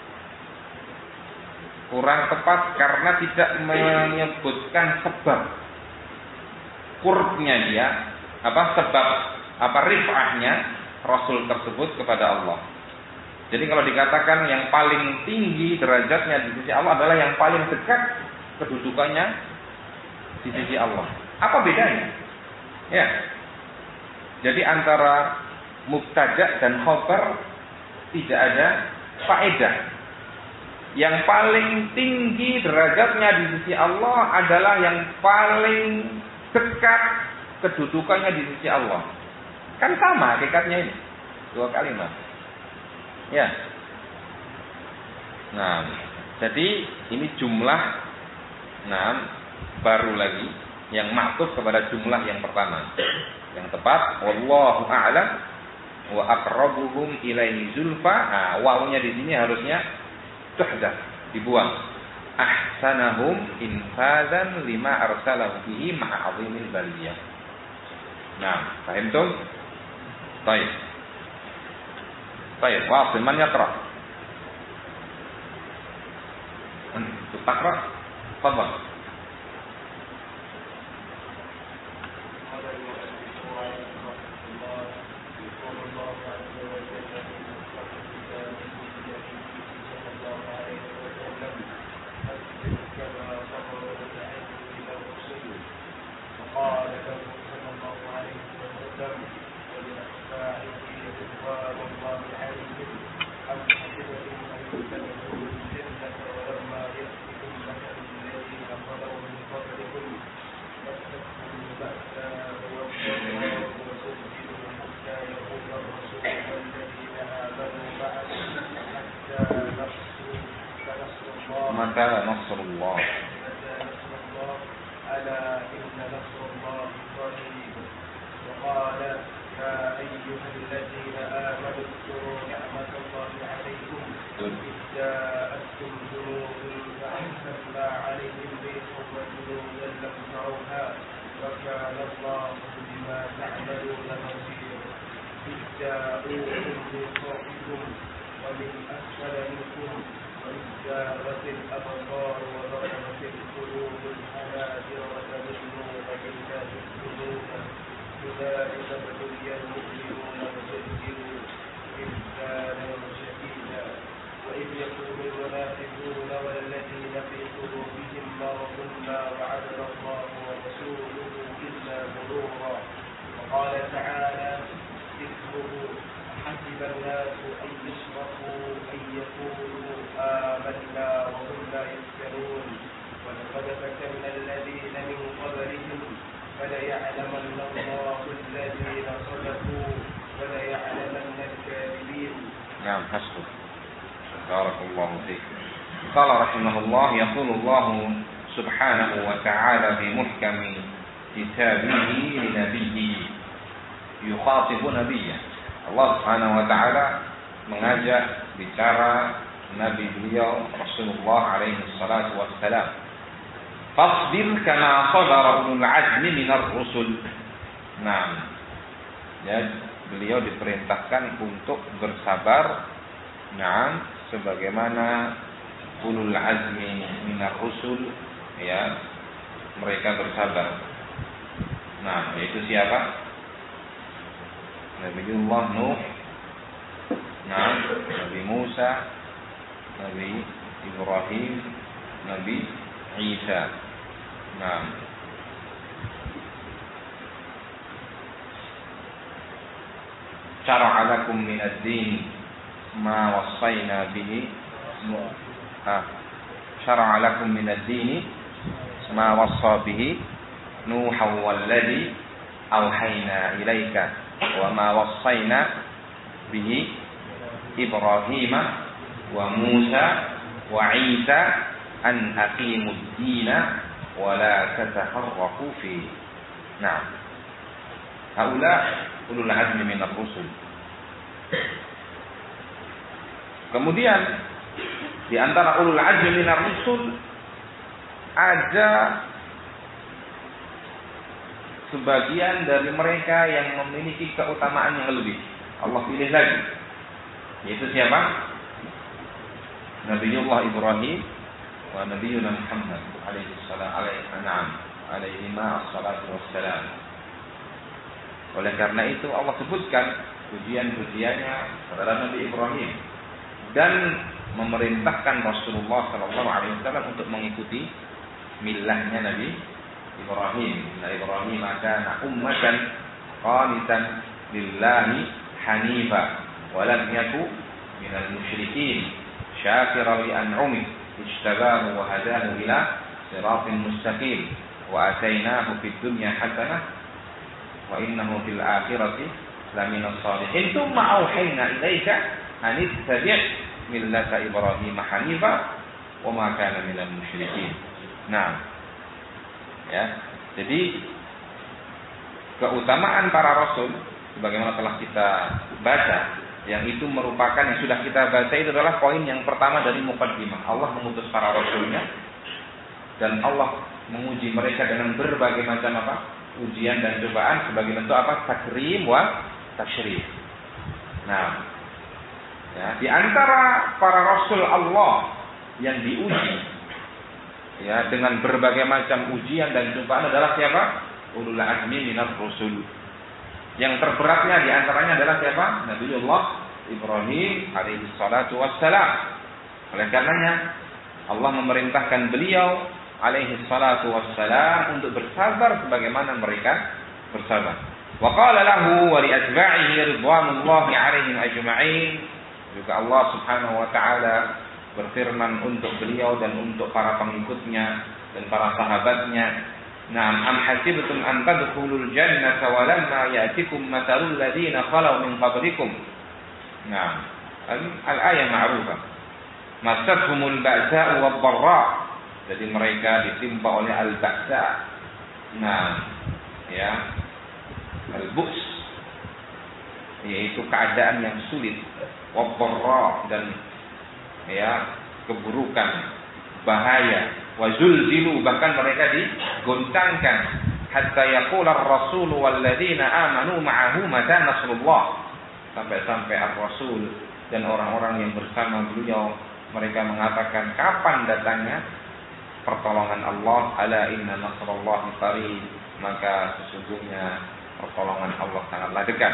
kurang tepat karena tidak menyebutkan sebab qurbnya dia, sebab rif'ahnya Rasul tersebut kepada Allah. Jadi kalau dikatakan yang paling tinggi derajatnya di sisi Allah adalah yang paling dekat kedudukannya di sisi Allah. Apa bedanya? Ya. Jadi antara mubtada dan khabar tidak ada faedah. Yang paling tinggi derajatnya di sisi Allah adalah yang paling dekat kedudukannya di sisi Allah. Kan sama hakikatnya ini. Dua kalimat. Ya. Nah, jadi ini jumlah baru lagi yang maktub kepada jumlah yang pertama. Yang tepat wallahu a'lam wa aqrabuhum ilaihi zulfa. Wawunya di sini harusnya tuhdaf, dibuang. Ahsanahum infadzan lima arsalahu bihi ma'a 'azimil baliyah. Nah, paham tuh? Baik. Baik, wasil man yaqra. Taqra. Tafadhal. متى نصر الله ألا إن نصر الله قريب وقال يا أيها الذين آمنوا اذكروا نعمة الله عليكم إذ جاءتكم جنود فأنزلنا عليهم ريحا وجنودا لم تروها وكان الله بما تعملون بصيرا إذ جاءوكم من فوقكم ومن أسفل منكم وإذ زاغت الأبصار وبلغت القلوب الحناجر وتظنون بالله الظنون أولئك ابتلي المؤمنون وزلزلوا زلزالا شديدا وإذ يقول المنافقون والذين في قلوبهم مرض ما وعدنا الله ورسوله إلا غرورا وقال تعالى ذكره حسب الناس أن يشركوا أن يقولوا آمنا وهم لا يفتنون ولقد فتنا الذين من قبلهم فليعلمن الله الذين صدقوا وليعلمن الكاذبين. نعم حسبك. بارك الله فيك. قال رحمه الله يقول الله سبحانه وتعالى في محكم كتابه لنبيه يخاطب نبيه. Allah Subhanahu wa taala mengajak bicara nabi beliau Rasulullah alaihi salatu wassalam. Fasbir kama sabara ulul azmi minar rusul. Nah, ya, beliau diperintahkan untuk bersabar, nah, sebagaimana ulul azmi minar rusul, ya, mereka bersabar. Nah, yaitu siapa? Nabiullah Nuh, nah, Nabi Musa, Nabi Ibrahim, Nabi Isa. Nah, syara'a lakum min ad-din ma wassayna bihi syara'a lakum min ad-din ma wassa bihi Nuhan walladhi awhayna ilaika wa ma wassayna bihi Ibrahim wa Musa wa Isa an aqimud dina wa la tataharraku fi. Nah, haula ulul azmi minar rusul. Kemudian di antara ulul azmi minar rusul ada sebagian dari mereka yang memiliki keutamaan yang lebih. Allah pilih lagi. Yaitu siapa? Nabiullah Ibrahim wa Nabiuna Muhammad alaihi salatu wassalam. Oleh karena itu Allah sebutkan pujian-pujiannya kepada Nabi Ibrahim dan memerintahkan Rasulullah sallallahu alaihi wasallam untuk mengikuti millahnya Nabi Ibrahim. Nah, Ibrahim kana ummatan qanitan lillahi hanifa wa lam yakun minal musyrikin syakiran li an'umi ijtabahu wa hadahu ila siratin mustaqim wa atainahu fid dunya hasanah wa innahu fil akhirati laminas salihin thumma auhayna ilaika an ittabi' millata Ibrahim hanifa wa ma kana minal musyrikin. Nah, ya, jadi keutamaan para rasul sebagaimana telah kita baca, yang itu merupakan yang sudah kita baca itu adalah poin yang pertama dari muqaddimah. Allah mengutus para rasulnya dan Allah menguji mereka dengan berbagai macam ujian dan cobaan sebagai bentuk takrim wa tasyrif. Nah, ya, di antara para rasul Allah yang diuji ya dengan berbagai macam ujian dan cobaan adalah siapa? Ulul azmi minar rusul. Yang terberatnya di antaranya adalah siapa? Nabiullah Ibrahim alaihi salatu wassalam. Oleh karenanya Allah memerintahkan beliau alaihi salatu wassalam untuk bersabar sebagaimana mereka bersabar. Wa qala lahu wa li atba'ihi ridwanullahi alaihim ajma'in. Juga Allah Subhanahu wa taala berfirman untuk beliau dan untuk para pengikutnya dan para sahabatnya, "Na'am am hasibtum an tadkhulul jannata wa lamma ya'tikum mathalul ladzina khalu min qablikum." Nah, al-ayah ma'rufah. Masathumul ba'sa'u wad-dharra. Jadi mereka ditimpa oleh al-ba'sa. Nah, ya. Al-bu's, yaitu keadaan yang sulit, wad-dharra, dan ya, keburukan, bahaya, wa zulzilu, bahkan mereka digoncangkan, hatta yaqula ar-rasul wal ladzina amanu ma'ahu mata nasrullah. Sampai-sampai ar-rasul dan orang-orang yang bersama beliau mereka mengatakan kapan datangnya pertolongan Allah. Ala inna nasrallahi qarib, maka sesungguhnya pertolongan Allah sangatlah dekat.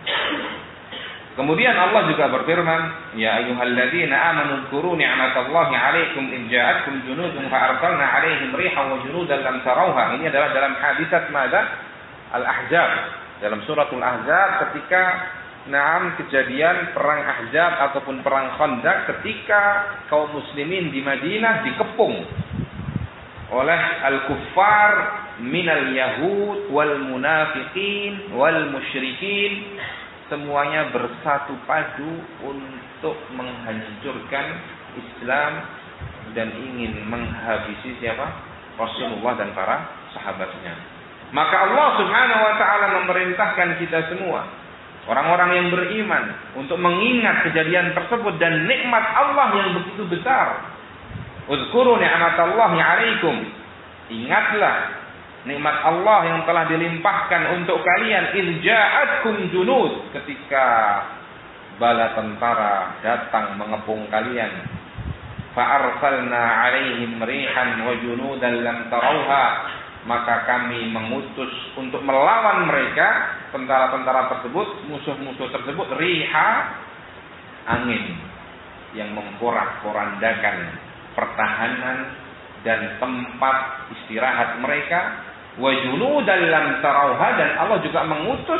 Kemudian Allah juga berfirman, ya ayyuhalladzina amanu dzkuru ni'matallahi 'alaikum id ja'atkum junudun fa arsalna 'alaihim rihan wa junudan lam tarawha. Ini adalah dalam hadisat Mada Al-Ahzab, dalam suratul Ahzab, ketika kejadian perang Ahzab ataupun perang Khandaq, ketika kaum muslimin di Madinah dikepung oleh al-kuffar minal yahud wal munafiqin wal musyrikin. Semuanya bersatu padu untuk menghancurkan Islam dan ingin menghabisi siapa? Rasulullah dan para sahabatnya. Maka Allah Subhanahu wa taala memerintahkan kita semua, orang-orang yang beriman, untuk mengingat kejadian tersebut dan nikmat Allah yang begitu besar. Uzkuru ni'matallahi 'alaikum. Ingatlah nikmat Allah yang telah dilimpahkan untuk kalian. Idh ja'atkum junud, ketika bala tentara datang mengepung kalian. Fa arsalna 'alaihim rihan wa junudan lam tarawha, maka kami mengutus untuk melawan mereka, tentara-tentara tersebut, musuh-musuh tersebut, riha, angin yang memporak-porandakan pertahanan dan tempat istirahat mereka, wa junudan lam tarawha, dan Allah juga mengutus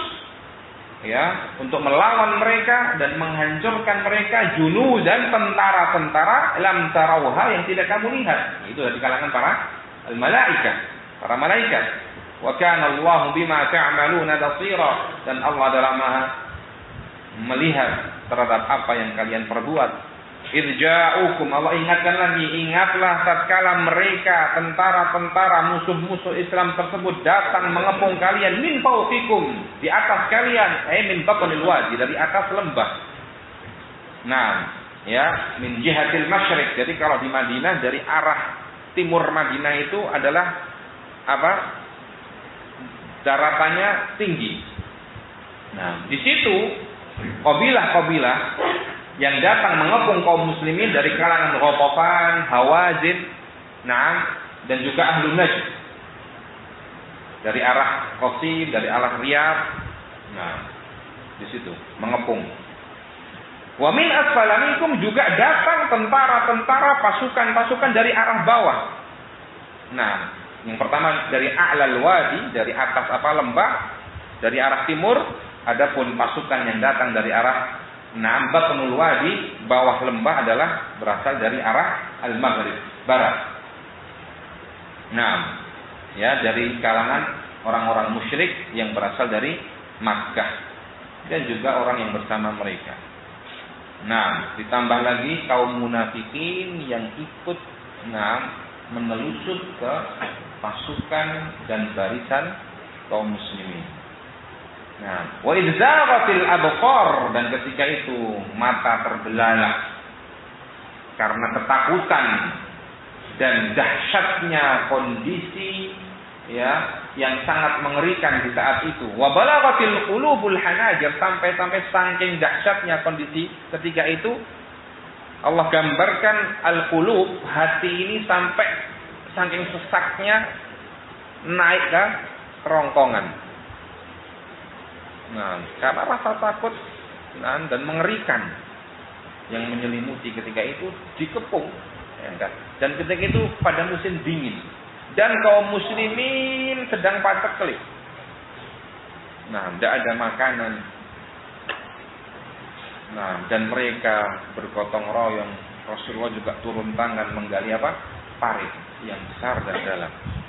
ya untuk melawan mereka dan menghancurkan mereka, junudan, tentara-tentara, lam tarawha, yang tidak kamu lihat. Itu dari kalangan para al-malaikah, para malaikat. Wa kana Allahu bima ta'maluna basira, dan Allah adalah Maha melihat terhadap apa yang kalian perbuat. Idh ja'ukum, Allah ingatkan lagi, ingatlah tatkala mereka, tentara-tentara musuh-musuh Islam tersebut datang mengepung kalian, min fawqikum, di atas kalian, min batnil wadi, dari atas lembah. Nah, ya, min jihatil masyriq. Jadi kalau di Madinah, dari arah timur Madinah itu adalah apa? Daratannya tinggi. Nah, di situ kabilah-kabilah yang datang mengepung kaum muslimin dari kalangan Ghatafan, Hawazin, dan juga Ahlun Najd. Dari arah Qasim, dari arah Riyadh. Nah, di situ mengepung. Wa min asfala minkum, juga datang tentara-tentara, pasukan-pasukan dari arah bawah. Nah, yang pertama dari a'lal wadi, dari atas lembah, dari arah timur. Adapun pasukan yang datang dari arah batnul wadi, bawah lembah, adalah berasal dari arah al-maghrib, barat. Nah, ya, dari kalangan orang-orang musyrik yang berasal dari Makkah dan juga orang yang bersama mereka. Nah, ditambah lagi kaum munafikin yang ikut menelusur ke pasukan dan barisan kaum muslimin. Nah, wa idzaratil abqar, dan ketika itu mata terbelalak karena ketakutan dan dahsyatnya kondisi ya yang sangat mengerikan di saat itu. Wa balaghatil qulubul hanajir, sampai saking dahsyatnya kondisi ketika itu Allah gambarkan al-qulub, hati ini sampai saking sesaknya naik ke kerongkongan. Nah, karena rasa takut dan mengerikan yang menyelimuti ketika itu dikepung, ya kan? Dan ketika itu pada musim dingin dan kaum muslimin sedang paceklik. Nah, tidak ada makanan. Nah, dan mereka bergotong royong. Rasulullah juga turun tangan menggali parit yang besar dan dalam.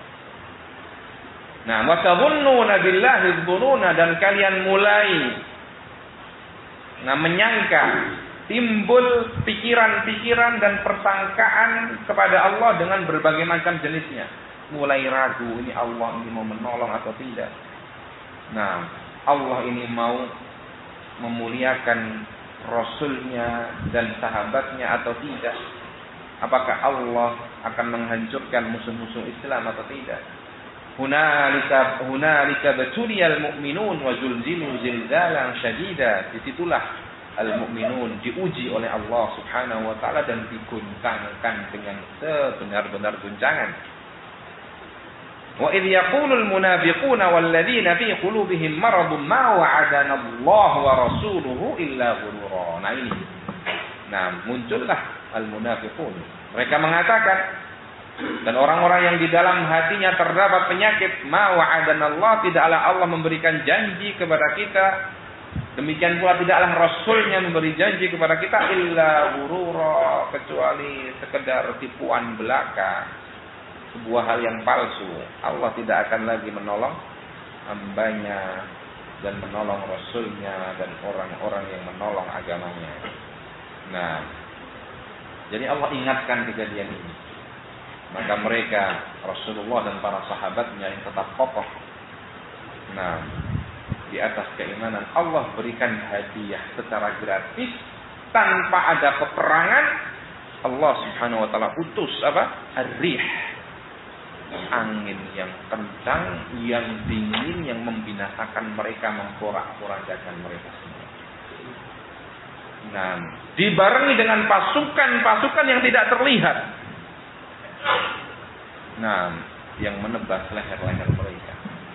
Nah, wasabununa billahi dzununa, dan kalian mulai menyangka, timbul pikiran-pikiran dan persangkaan kepada Allah dengan berbagai macam jenisnya. Mulai ragu, ini Allah ini mau menolong atau tidak. Nah, Allah ini mau memuliakan Rasulnya dan sahabatnya atau tidak. Apakah Allah akan menghancurkan musuh-musuh Islam atau tidak? Hunalika batuliyal mu'minun wa zulzilu zilzalan syadida. Disitulah al-mu'minun diuji oleh Allah Subhanahu wa taala dan diguncangkan dengan sebenar-benar guncangan. Wa idh yaqulul munafiquna wal ladzina fi qulubihim maradun ma wa'adana Allah wa rasuluhu illa ghurura. Nah ini. Nah, muncullah al-munafiqun. Mereka mengatakan, dan orang-orang yang di dalam hatinya terdapat penyakit, ma wa'adanallah, tidaklah Allah memberikan janji kepada kita, demikian pula tidaklah Rasulnya memberi janji kepada kita, illa ghurura, kecuali sekedar tipuan belaka, sebuah hal yang palsu. Allah tidak akan lagi menolong hambanya dan menolong Rasulnya dan orang-orang yang menolong agamanya. Nah, jadi Allah ingatkan kejadian ini. Maka mereka, Rasulullah dan para sahabatnya yang tetap kokoh, nah, di atas keimanan, Allah berikan hadiah secara gratis tanpa ada peperangan. Allah Subhanahu wa taala utus ar-rih, angin yang kencang, yang dingin, yang membinasakan mereka, memporak-porandakan mereka semua. Nah, dibarengi dengan pasukan-pasukan yang tidak terlihat. Nah, yang menebas leher-leher mereka.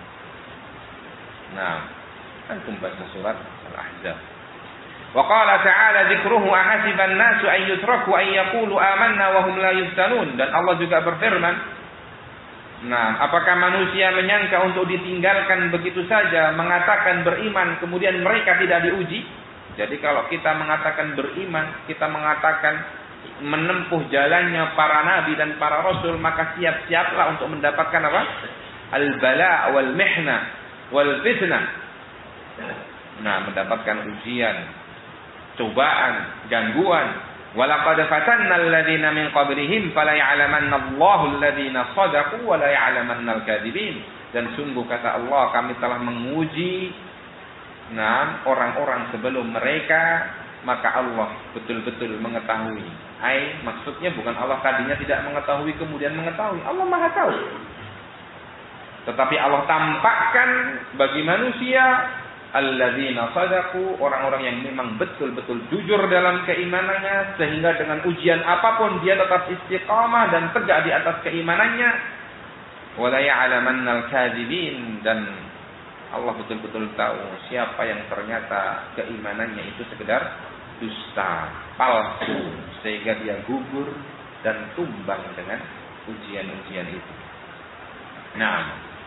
Nah, antum baca surat Al-Ahzab. Wa qala ta'ala dzikruhu ahasiban nasu an yutraku an yaqulu amanna wa hum la yuftanun. Dan Allah juga berfirman, nah, apakah manusia menyangka untuk ditinggalkan begitu saja, mengatakan beriman kemudian mereka tidak diuji? Jadi kalau kita mengatakan beriman, kita mengatakan menempuh jalannya para nabi dan para rasul, maka siap-siaplah untuk mendapatkan al-bala wal mihna wal fitnah. Nah, mendapatkan ujian, cobaan, gangguan. Walaqad fatanna alladziina min qablihim fala ya'lamanna Allahu alladziina shadaqu wa la ya'lamanna al-kadzibin. Dan sungguh kata Allah, kami telah menguji orang-orang sebelum mereka, maka Allah betul-betul mengetahui. Maksudnya bukan Allah tadinya tidak mengetahui kemudian mengetahui. Allah Maha tahu. Tetapi Allah tampakkan bagi manusia alladzina shadaqu, orang-orang yang memang betul-betul jujur dalam keimanannya, sehingga dengan ujian apapun dia tetap istiqamah dan tegak di atas keimanannya. Wa la ya'lamannal kadzibin, dan Allah betul-betul tahu siapa yang ternyata keimanannya itu sekedar dusta, palsu, sehingga dia gugur dan tumbang dengan ujian-ujian itu. Nah,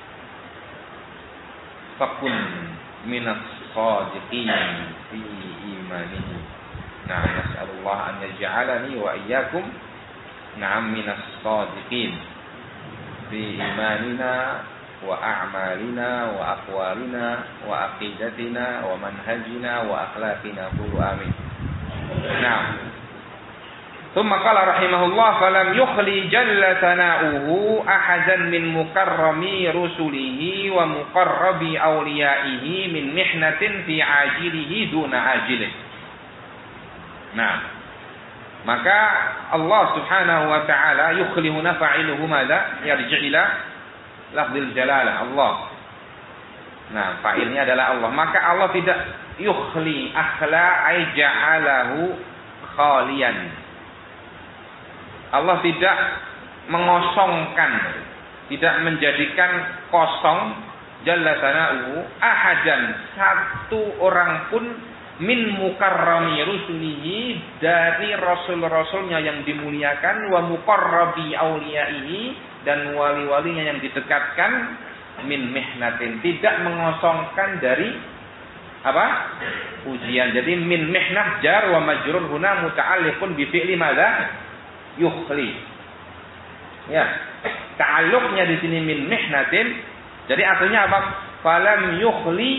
fakun minas shadiqin fi imanihi. Nah, nas'alullah an yaj'alani wa iyyakum minas shadiqin fi imanina wa a'malina wa aqwalina wa aqidatina wa manhajina wa akhlaqina. Qulu amin. Nah, Thumma qala rahimahullah falam yukhli jalla sana'uhu ahadan min mukarrami rusulihi wa muqarrabi awliyaihi min mihnatin fi ajilihi duna ajilih. Nah, maka Allah Subhanahu wa taala yukhlihuna fa'iluhu madza yarji' ila lafzil jalalah Allah. Nah, fa'ilnya adalah Allah. Maka Allah tidak yukhli, akhla ay ja'alahu khalian. Allah tidak mengosongkan, tidak menjadikan kosong jalla sana'uhu ahadan, satu orang pun min mukarrami rusulihi, dari rasul-rasulnya yang dimuliakan, wa muqarrabi awliyaihi, dan wali-walinya yang didekatkan, min mihnatin, tidak mengosongkan dari apa? Ujian. Jadi min mihnah jar wa majrur huna muta'alliqun bi fi'li madza? Yukhli. Ya, ta'alluqnya di sini min mihnatin. Jadi artinya apa? Falam yukhli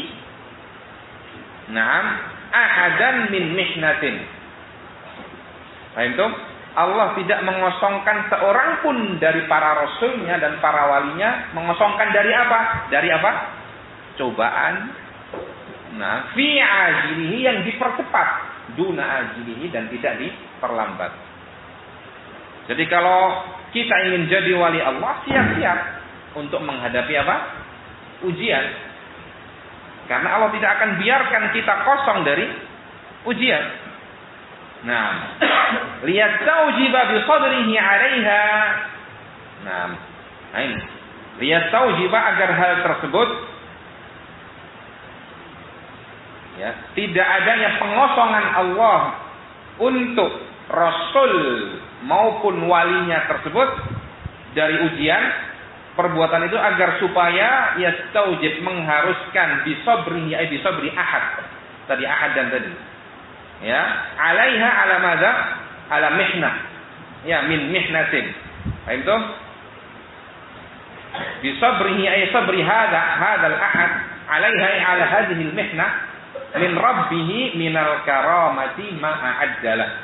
na'am ahadan min mihnatin. Paham tuh? Allah tidak mengosongkan seorang pun dari para rasulnya dan para walinya. Mengosongkan dari apa? Dari apa? Cobaan. Nah, fi ajilihi, yang dipercepat, duna ajilihi, dan tidak diperlambat. Jadi kalau kita ingin jadi wali Allah, siap-siap untuk menghadapi apa? Ujian. Karena Allah tidak akan biarkan kita kosong dari ujian. Nah, liyastaujiba bi sadrihi 'alaiha. Nah, ini. Liyastaujiba, agar hal tersebut ya, tidak adanya pengosongan Allah untuk rasul maupun walinya tersebut dari ujian perbuatan itu, agar supaya yastaujib, mengharuskan bisabrihi ay bisabri ahad, tadi ahad dan tadi ya, alaiha ala madza, ala mihnah ya, min mihnatin. Paham itu? Bisabrihi ay sabri hadzal ahad alaiha ala hadhihi al mihnah min rabbih minal karamati ma a'addalah.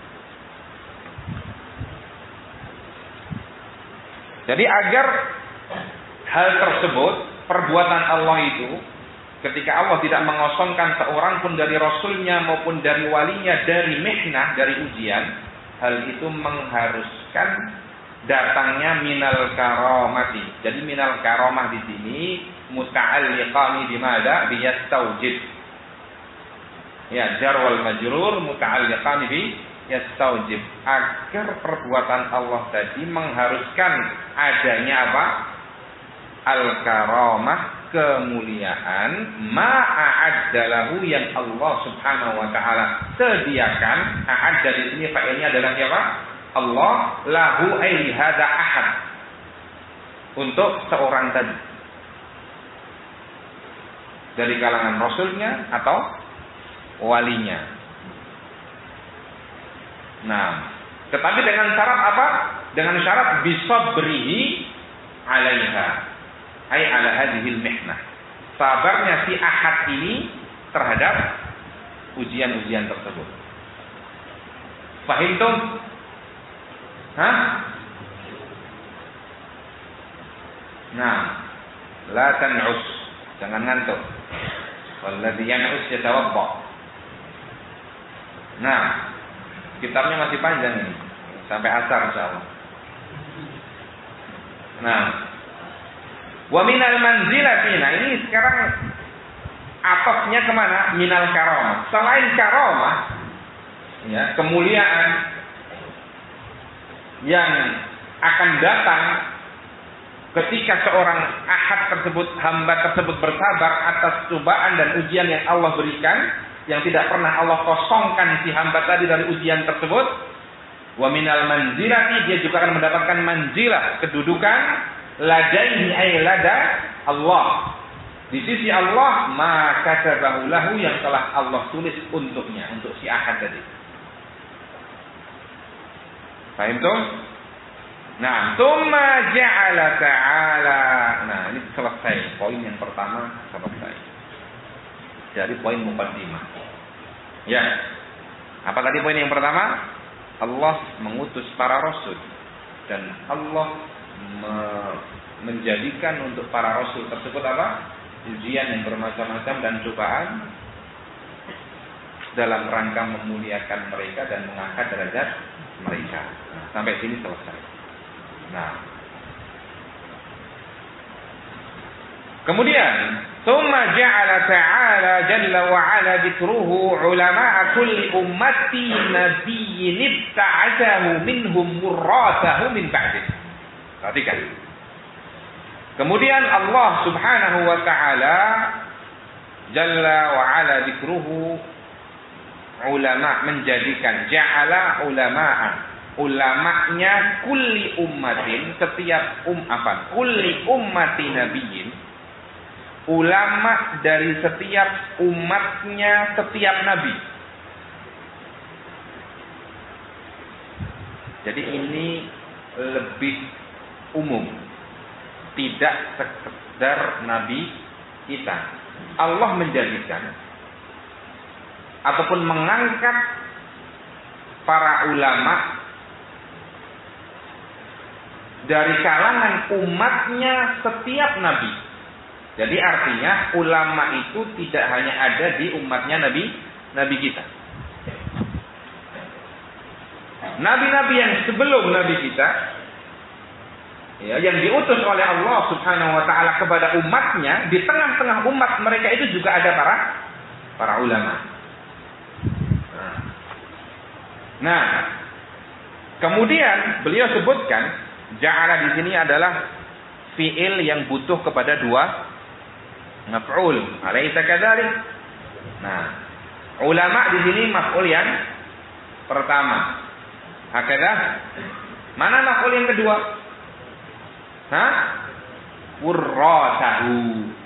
Jadi agar hal tersebut, perbuatan Allah itu, ketika Allah tidak mengosongkan seorang pun dari rasulnya maupun dari walinya dari mihnah, dari ujian, hal itu mengharuskan datangnya minal karamati. Jadi minal karamah di sini muta'alliqani bimada? Biyastaujib. Ya, jar wal majrur muta'alliqani bi yastaujib, agar perbuatan Allah tadi mengharuskan adanya apa? Al-karamah, kemuliaan, ma'a'addalahu, yang Allah Subhanahu wa taala sediakan. A'adda di sini fa'ilnya adalah siapa? Allah, lahu ay hadza ahad, untuk seorang tadi dari kalangan rasulnya atau walinya. Nah, tetapi dengan syarat apa? Dengan syarat bisabrihi 'alaiha, ay ala hadhil mihnah. Sabarnya si ahad ini terhadap ujian-ujian tersebut. Paham tuh? Hah? Nah, la tan'us, jangan ngantuk. Walladhi yan'us yatawadda. Nah, kitabnya masih panjang ini, sampai asar insyaallah. Nah, wa minal manzilati. Nah, ini sekarang atofnya kemana? Minal karamah. Selain karamah, ya, kemuliaan yang akan datang ketika seorang ahad tersebut, hamba tersebut bersabar atas cobaan dan ujian yang Allah berikan, yang tidak pernah Allah kosongkan si hamba tadi dari ujian tersebut. Wa minal manzilati, dia juga akan mendapatkan manzilah, kedudukan, ladaihi ay lada Allah, di sisi Allah, maka katabahu lahu, yang telah Allah tulis untuknya, untuk si ahad tadi. Paham tuh? Nah, tsumma ja'ala ta'ala. Nah, ini selesai poin yang pertama, selesai dari poin muqaddimah. Ya. Apa tadi poin yang pertama? Allah mengutus para rasul dan Allah menjadikan untuk para rasul tersebut apa? Ujian yang bermacam-macam dan cobaan dalam rangka memuliakan mereka dan mengangkat derajat mereka. Nah, sampai sini selesai. Nah, kemudian thumma ja'ala ta'ala jalla wa 'ala dzikruhu ulama'a kulli ummati nabiyyin ibta'athahu minhum murrathahu min ba'dih. Perhatikan. Kemudian Allah Subhanahu wa taala jalla wa 'ala dzikruhu ulama menjadikan ja'ala ulama'nya kulli ummatin setiap kulli ummati nabiyyin, ulama dari setiap umatnya setiap nabi. Jadi ini lebih umum, tidak sekedar nabi kita. Allah menjadikan ataupun mengangkat para ulama dari kalangan umatnya setiap nabi. Jadi artinya ulama itu tidak hanya ada di umatnya nabi kita. Nabi-nabi yang sebelum nabi kita, ya, yang diutus oleh Allah Subhanahu wa taala kepada umatnya, di tengah-tengah umat mereka itu juga ada para ulama. Nah, kemudian beliau sebutkan ja'ala di sini adalah fiil yang butuh kepada dua maf'ul. Alaysa kadzalik? Nah, ulama di sini maf'ul yang pertama. Hakadah. Mana maf'ul yang kedua? Wurrathahu.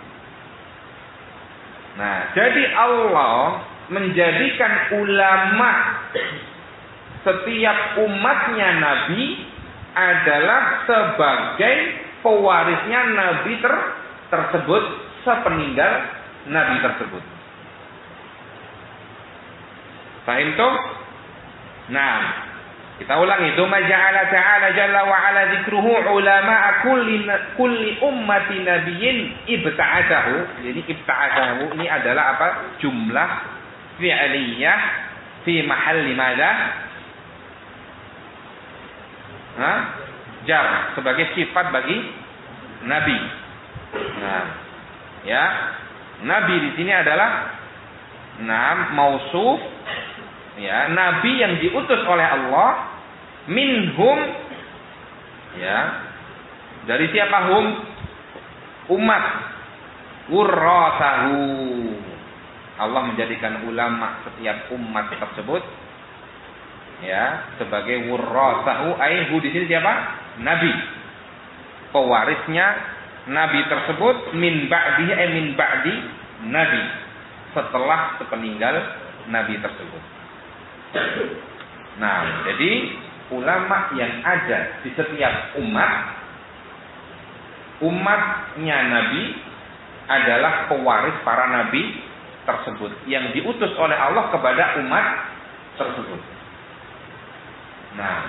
Nah, jadi Allah menjadikan ulama setiap umatnya nabi adalah sebagai pewarisnya nabi tersebut sepeninggal nabi tersebut. Paham toh? Nah, kita ulang itu maja'ala ta'ala jalla wa 'ala dzikruhu ulama'a kulli ummati nabiyyin ibta'athahu. Jadi ibta'athahu ini adalah apa? Jumlah fi'liyah fi mahalli madza? Jar, sebagai sifat bagi nabi. Nah, ya. Nabi di sini adalah mausuf, ya, nabi yang diutus oleh Allah minhum, ya, dari siapa hum? Umat. Wurrathahu. Allah menjadikan ulama setiap umat tersebut, ya, sebagai wurrathahu. Hu di sini siapa? Nabi. Pewarisnya nabi tersebut min ba'dihi min ba'di nabi. Setelah sepeninggal nabi tersebut. Nah, jadi ulama yang ada di setiap umatnya nabi adalah pewaris para nabi tersebut yang diutus oleh Allah kepada umat tersebut. Nah,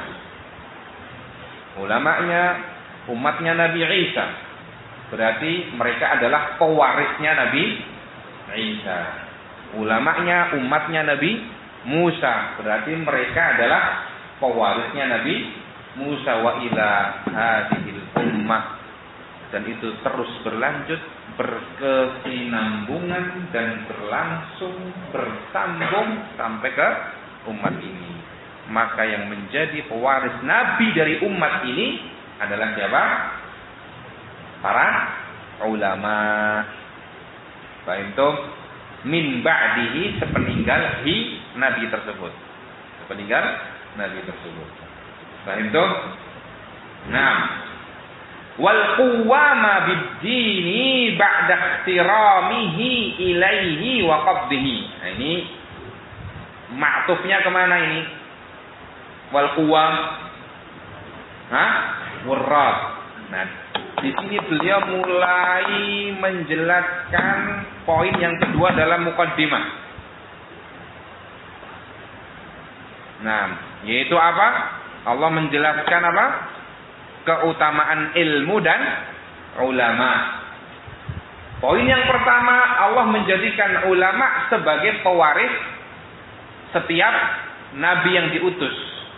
umatnya Nabi Isa, berarti mereka adalah pewarisnya Nabi Isa. Umatnya Nabi Musa, berarti mereka adalah pewarisnya Nabi Musa. Wa ila hadhil ummah, dan itu terus berlanjut, berkesinambungan dan berlangsung bersambung sampai ke umat ini. Maka yang menjadi pewaris nabi dari umat ini adalah siapa? Para ulama. Baik itu min ba'dihi, sepeninggal nabi tersebut. Baik itu. Nah, wal quwama bid-dini ba'da ikhtiramihi ilaihi wa qabdihi. Nah, ini ma'tufnya kemana ini? Wal quwam, wurrat. Nah, di sini beliau mulai menjelaskan poin yang kedua dalam muqaddimah. Nah, Yaitu apa? Allah menjelaskan apa? Keutamaan ilmu dan ulama. Poin yang pertama, Allah menjadikan ulama sebagai pewaris setiap nabi yang diutus.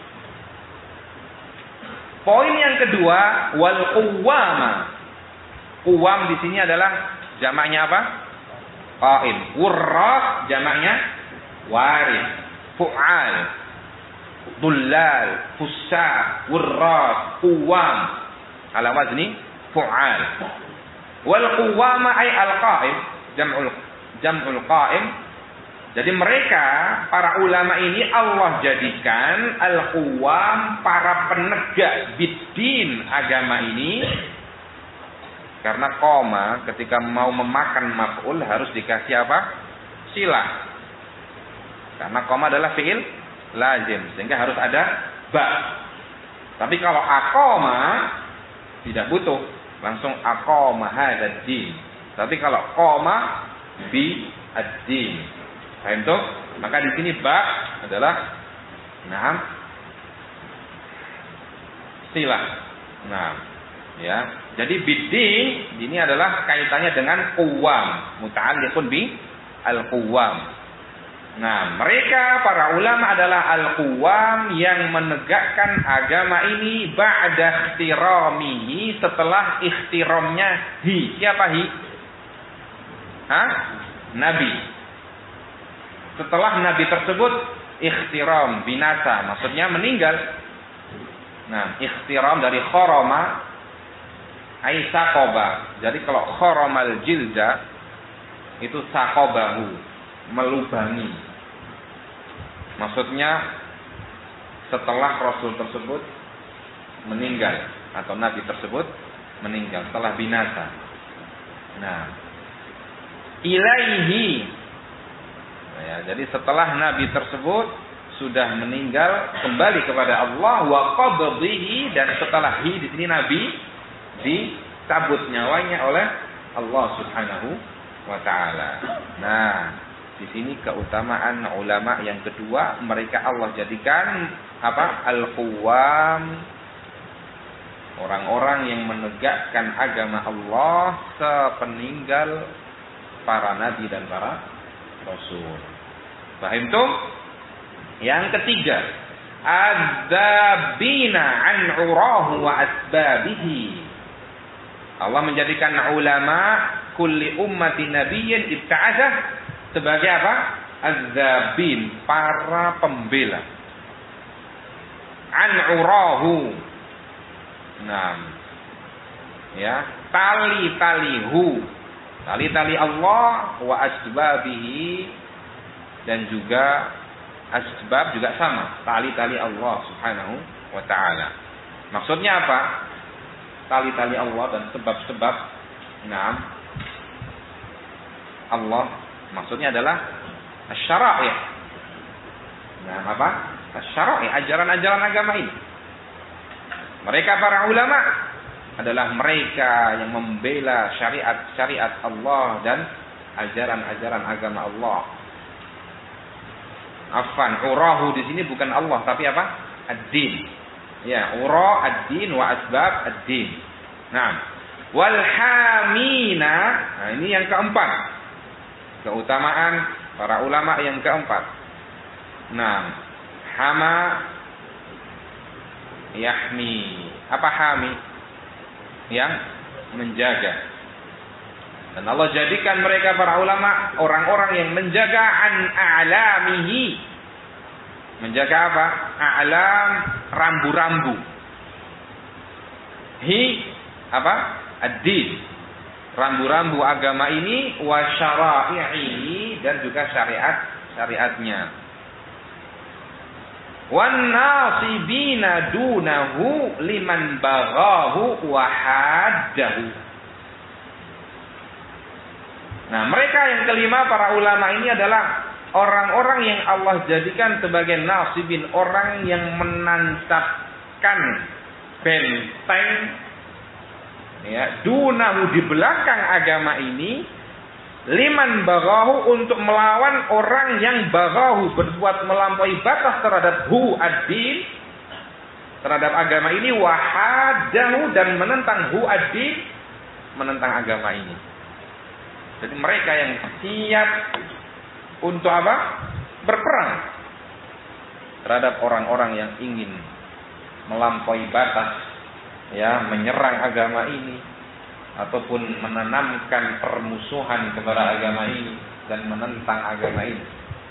Poin yang kedua, wal quwama. Quwam di sini adalah jamaknya apa? Qaim. Wurras jamaknya waris. Fu'al, dullal, fussa, wurras, quwam. Ala wazni fu'al. Wal quwama ay al-qaim, jam'ul qaim. Jadi mereka, para ulama ini Allah jadikan al-quwam, para penegak biddin agama ini. Karena koma ketika mau memakan maf'ul harus dikasih apa? Silah. Karena koma adalah fi'il lazim, sehingga harus ada ba. Tapi kalau aqama tidak butuh, langsung aqama hadzal din. Tapi kalau qama bi ad-din. Paham tuh? Maka di sini ba adalah silah. Ya. Jadi biddin ini adalah kaitannya dengan quwam, muta'alliqun bi al-quwam. Mereka para ulama adalah al-quwam yang menegakkan agama ini ba'da ikhtiramihi, setelah ikhtiramnya Siapa hi? Nabi. Setelah nabi tersebut ikhtiram, binasa, maksudnya meninggal. Ikhtiram dari khoroma ay saqoba. Jadi kalau khoromal jilda itu saqobahu, melubangi. Maksudnya setelah Rasul tersebut meninggal atau Nabi tersebut meninggal setelah binasa. Ilaihi. Jadi setelah Nabi tersebut sudah meninggal, kembali kepada Allah, wa qabdihi, dan setelah di sini Nabi dicabut nyawanya oleh Allah Subhanahu wa taala. Di sini keutamaan ulama yang kedua, mereka Allah jadikan apa? Al-Quwam, orang-orang yang menegakkan agama Allah sepeninggal para nabi dan para rasul. Paham tuh? Yang ketiga, adzabina an urahu wa asbabihi. Allah menjadikan ulama kulli ummati nabiyyin ibta'adah sebagai apa? Adzabin, para pembela. An urahu. Tali-talihu. Tali-tali Allah wa asbabihi, dan juga asbab juga sama, tali-tali Allah Subhanahu wa taala. Maksudnya apa? Tali-tali Allah dan sebab-sebab Allah, maksudnya adalah asy-syara'i'. Asy-syara'i', ajaran-ajaran agama ini. Mereka para ulama adalah mereka yang membela syariat-syariat Allah dan ajaran-ajaran agama Allah. Urahu di sini bukan Allah tapi apa? Ad-din. Ura ad-din wa asbab ad-din. Wal hamina. Ini yang keempat. Keutamaan para ulama yang keempat. Hama yahmi. Apa hami? Yang menjaga. Dan Allah jadikan mereka para ulama orang-orang yang menjaga an a'lamihi. Menjaga apa? A'lam, rambu-rambu. Apa? Ad-din. Rambu-rambu agama ini wa syara'ihi, dan juga syariatnya. Wan nasibina dunahu liman baghahu wa haddahu. Mereka yang kelima para ulama ini adalah orang-orang yang Allah jadikan sebagai nasibin, orang yang menancapkan benteng dunahu, di belakang agama ini, liman baghahu, untuk melawan orang yang baghahu, berbuat melampaui batas terhadap ad-din, terhadap agama ini, wahadahu, dan menentang ad-din, menentang agama ini. Jadi mereka yang siap untuk apa? Berperang terhadap orang-orang yang ingin melampaui batas, ya, menyerang agama ini ataupun menanamkan permusuhan kepada agama ini dan menentang agama ini.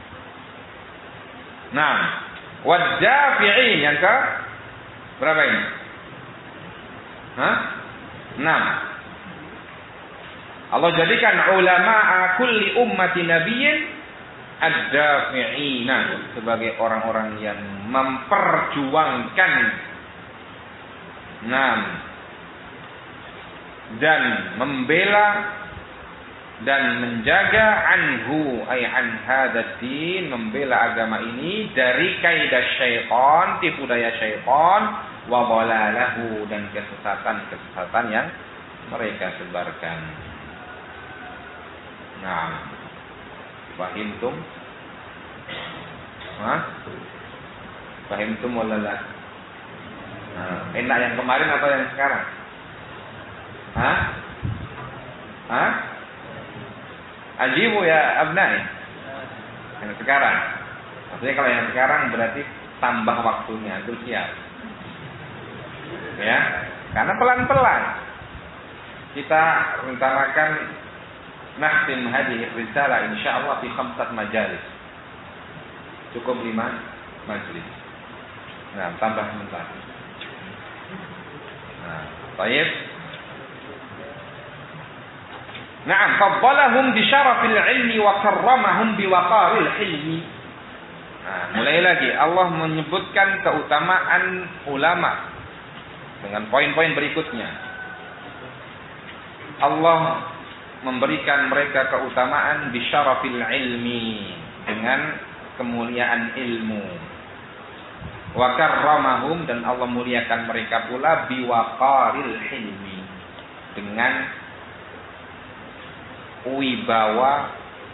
Nah, wad-dafi'in yang ke berapa ini? Hah? 6. Allah jadikan ulama'a kulli ummati nabiyyin ad-dafi'ina, sebagai orang-orang yang memperjuangkan dan membela dan menjaga anhu ay an hadzal din, membela agama ini dari kaidah syaitan, tipu daya syaitan, wa dhalalahu, dan kesesatan yang mereka sebarkan. Nah, fahimtum? Fahimtum wala la? Enak yang kemarin atau yang sekarang? Ajibu ya abnai. Yang sekarang. Maksudnya kalau yang sekarang berarti tambah waktunya, itu siap. Ya, karena pelan-pelan kita rencanakan nakhtim hadhihi risalah insyaallah fi 5 majalis. Cukup 5 majelis. Nah, tambah sebentar. Nah, baik. Naam, faddalahum bi syarafil ilmi wa karramahum bi waqaril hilmi. Nah, mulai lagi Allah menyebutkan keutamaan ulama dengan poin-poin berikutnya. Allah memberikan mereka keutamaan bi syarafil ilmi, dengan kemuliaan ilmu. Wa karramahum, dan Allah muliakan mereka pula bi waqaril hilmi, dengan wibawa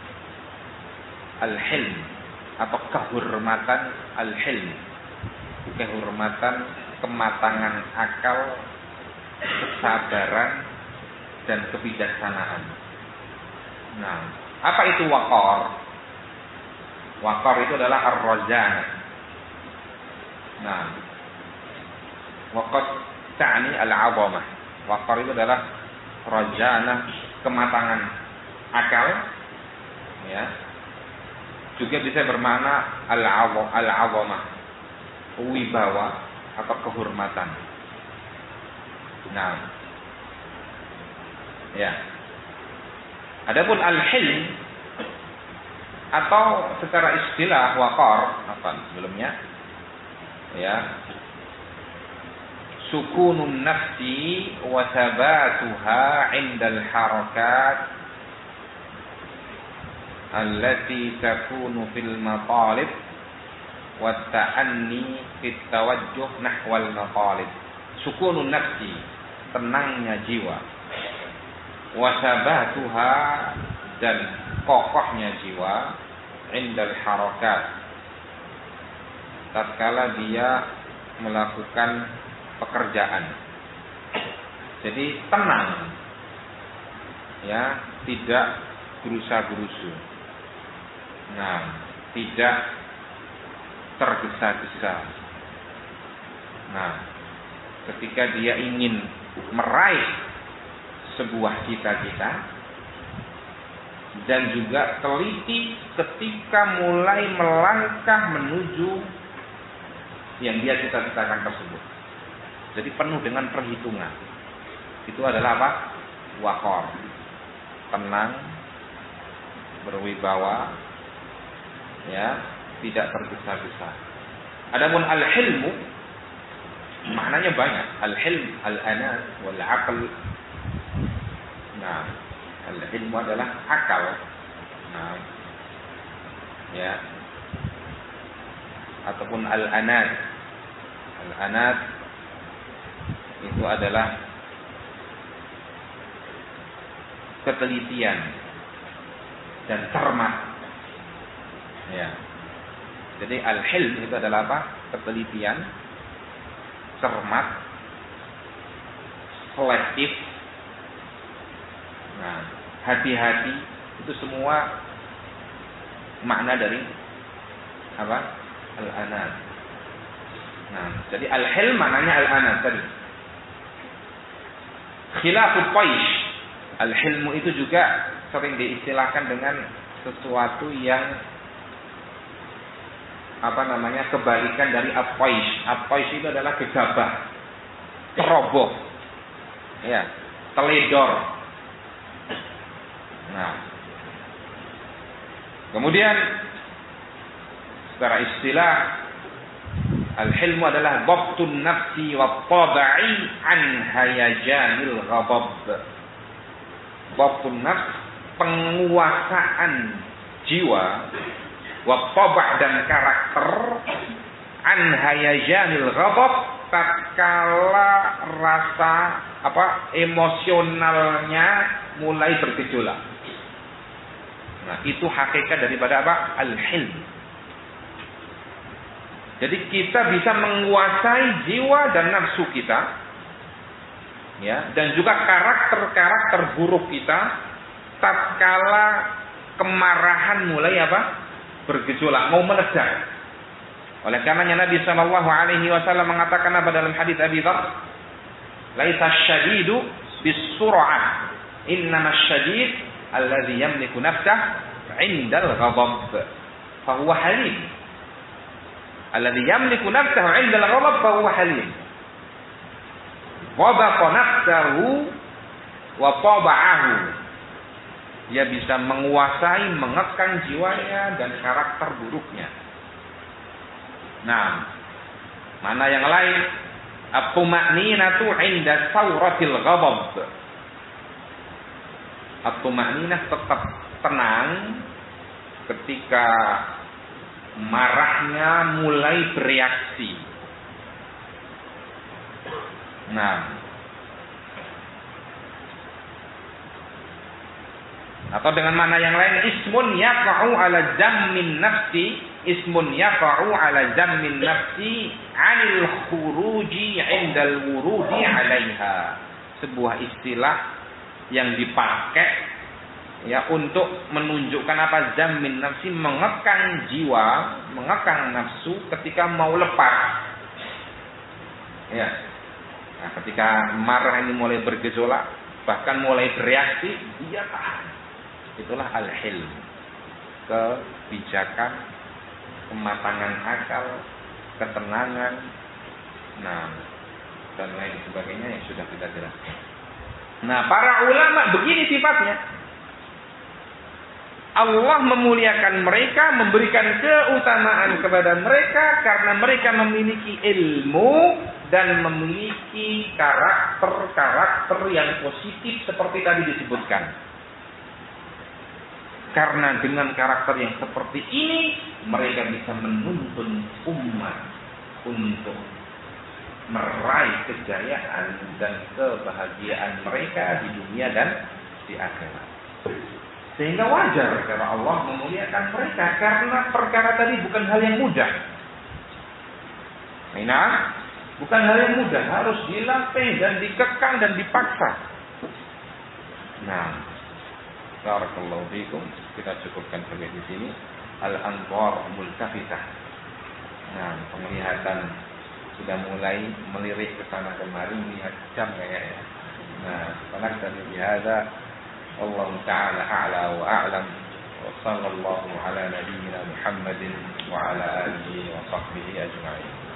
al-hilm atau kehormatan al-hilm, kehormatan kematangan akal, kesabaran dan kebijaksanaan. Nah, apa itu waqar? Waqar itu adalah ar-razanah. Nah, waqad ta'ni al-'azamah. Waqar itu adalah razanah, kematangan akal, ya. Juga bisa bermakna al-'azamah, wibawa atau kehormatan. Nah, ya. Adapun al-hilm atau secara istilah waqar, sebelumnya, ya, sukunun nafsi wa thabatuha 'indal harakat allati takunu fil matalib wa ta'anni fit tawajjuh nahwal matalib. Sukunun nafsi, tenangnya jiwa, wa thabatuha, dan kokohnya jiwa, 'indal harakat, tatkala dia melakukan pekerjaan. Jadi tenang, ya, tidak gerusa-gerusu. Nah, tidak tergesa-gesa. Nah, ketika dia ingin meraih sebuah cita-cita, dan juga teliti ketika mulai melangkah menuju yang dia cita-citakan tersebut. Jadi penuh dengan perhitungan. Itu adalah apa? Waqar. Tenang, berwibawa, ya, tidak tergesa-gesa. Adapun al-hilmu maknanya banyak. Al-hilm, al-anas, wal-aql. Nah, al-hilmu adalah akal. Nah, ya. Ataupun al-anat. Al-anat itu adalah ketelitian, dan cermat. Ya. Jadi al-hilm itu adalah apa? Ketelitian, cermat, selektif. Nah, hati-hati itu semua makna dari apa? Al-anad. Nah, jadi al-hilm maknanya al-anad tadi. Khilafut taish. Al-hilmu itu juga sering diistilahkan dengan sesuatu yang kebalikan dari at-taish. At-taish itu adalah gegabah, ceroboh, ya, teledor. Nah, kemudian secara istilah al-hilmu adalah dhabtun nafsi wa tabai an hayajanil ghadab. Dhabtun nafs, penguasaan jiwa, wa taba' dan karakter, an hayajanil ghadab, tatkala rasa emosionalnya mulai bergejolak. Nah, itu hakikat daripada apa? Al-hilm. Jadi kita bisa menguasai jiwa dan nafsu kita, ya, dan juga karakter-karakter buruk kita tatkala kemarahan mulai bergejolak, mau meledak. Oleh karenanya Nabi sallallahu alaihi wasallam mengatakan apa dalam hadis Abi Dzar? Laisa syadidu bis-sur'ah, innamas syadid alladzi yamliku nafsah 'indal ghadab fa huwa halim. Alladzi yamliku nafsahu 'indal ghadab fa huwa halim. Ghadaqa nafsahu wa taba'ahu. Dia bisa menguasai, mengekang jiwanya dan karakter buruknya. Nah, mana yang lain? At-tuma'ninatu 'inda sawratil ghadab. At-tuma'ninah tetap tenang ketika marahnya mulai bereaksi. Nah, atau dengan mana yang lain, ismun yaqa'u ala zammin nafsi, ismun yaqa'u ala zammin nafsi 'anil khuruji 'indal wurudi 'alaiha. Sebuah istilah yang dipakai ya untuk menunjukkan apa? Zammin nafsi, mengekang jiwa, mengekang nafsu ketika mau lepas. Ya. Nah, ketika marah ini mulai bergejolak, bahkan mulai bereaksi, dia tahan. Itulah al-hilm. Kebijakan, kematangan akal, ketenangan, nah, dan lain sebagainya yang sudah kita jelaskan. Nah, para ulama begini sifatnya. Allah memuliakan mereka, memberikan keutamaan kepada mereka karena mereka memiliki ilmu dan memiliki karakter-karakter yang positif seperti tadi disebutkan. Karena dengan karakter yang seperti ini, mereka bisa menuntun umat untuk meraih kejayaan dan kebahagiaan mereka di dunia dan di akhirat. Sehingga wajar karena Allah memuliakan mereka karena perkara tadi bukan hal yang mudah. Nah, bukan hal yang mudah, harus dilatih dan dikekang dan dipaksa. Nah, barakallahu fikum. Kita cukupkan sampai di sini. Al-anwar multafitah. Nah, penglihatan sudah mulai melirik ke sana kemari, melihat jam kayaknya. Nah, fanaktafi bihadza. Allah Ta'ala a'la wa a'lam. Wa sallallahu ala nabiyyina Muhammadin wa ala alihi wa sahbihi ajma'in.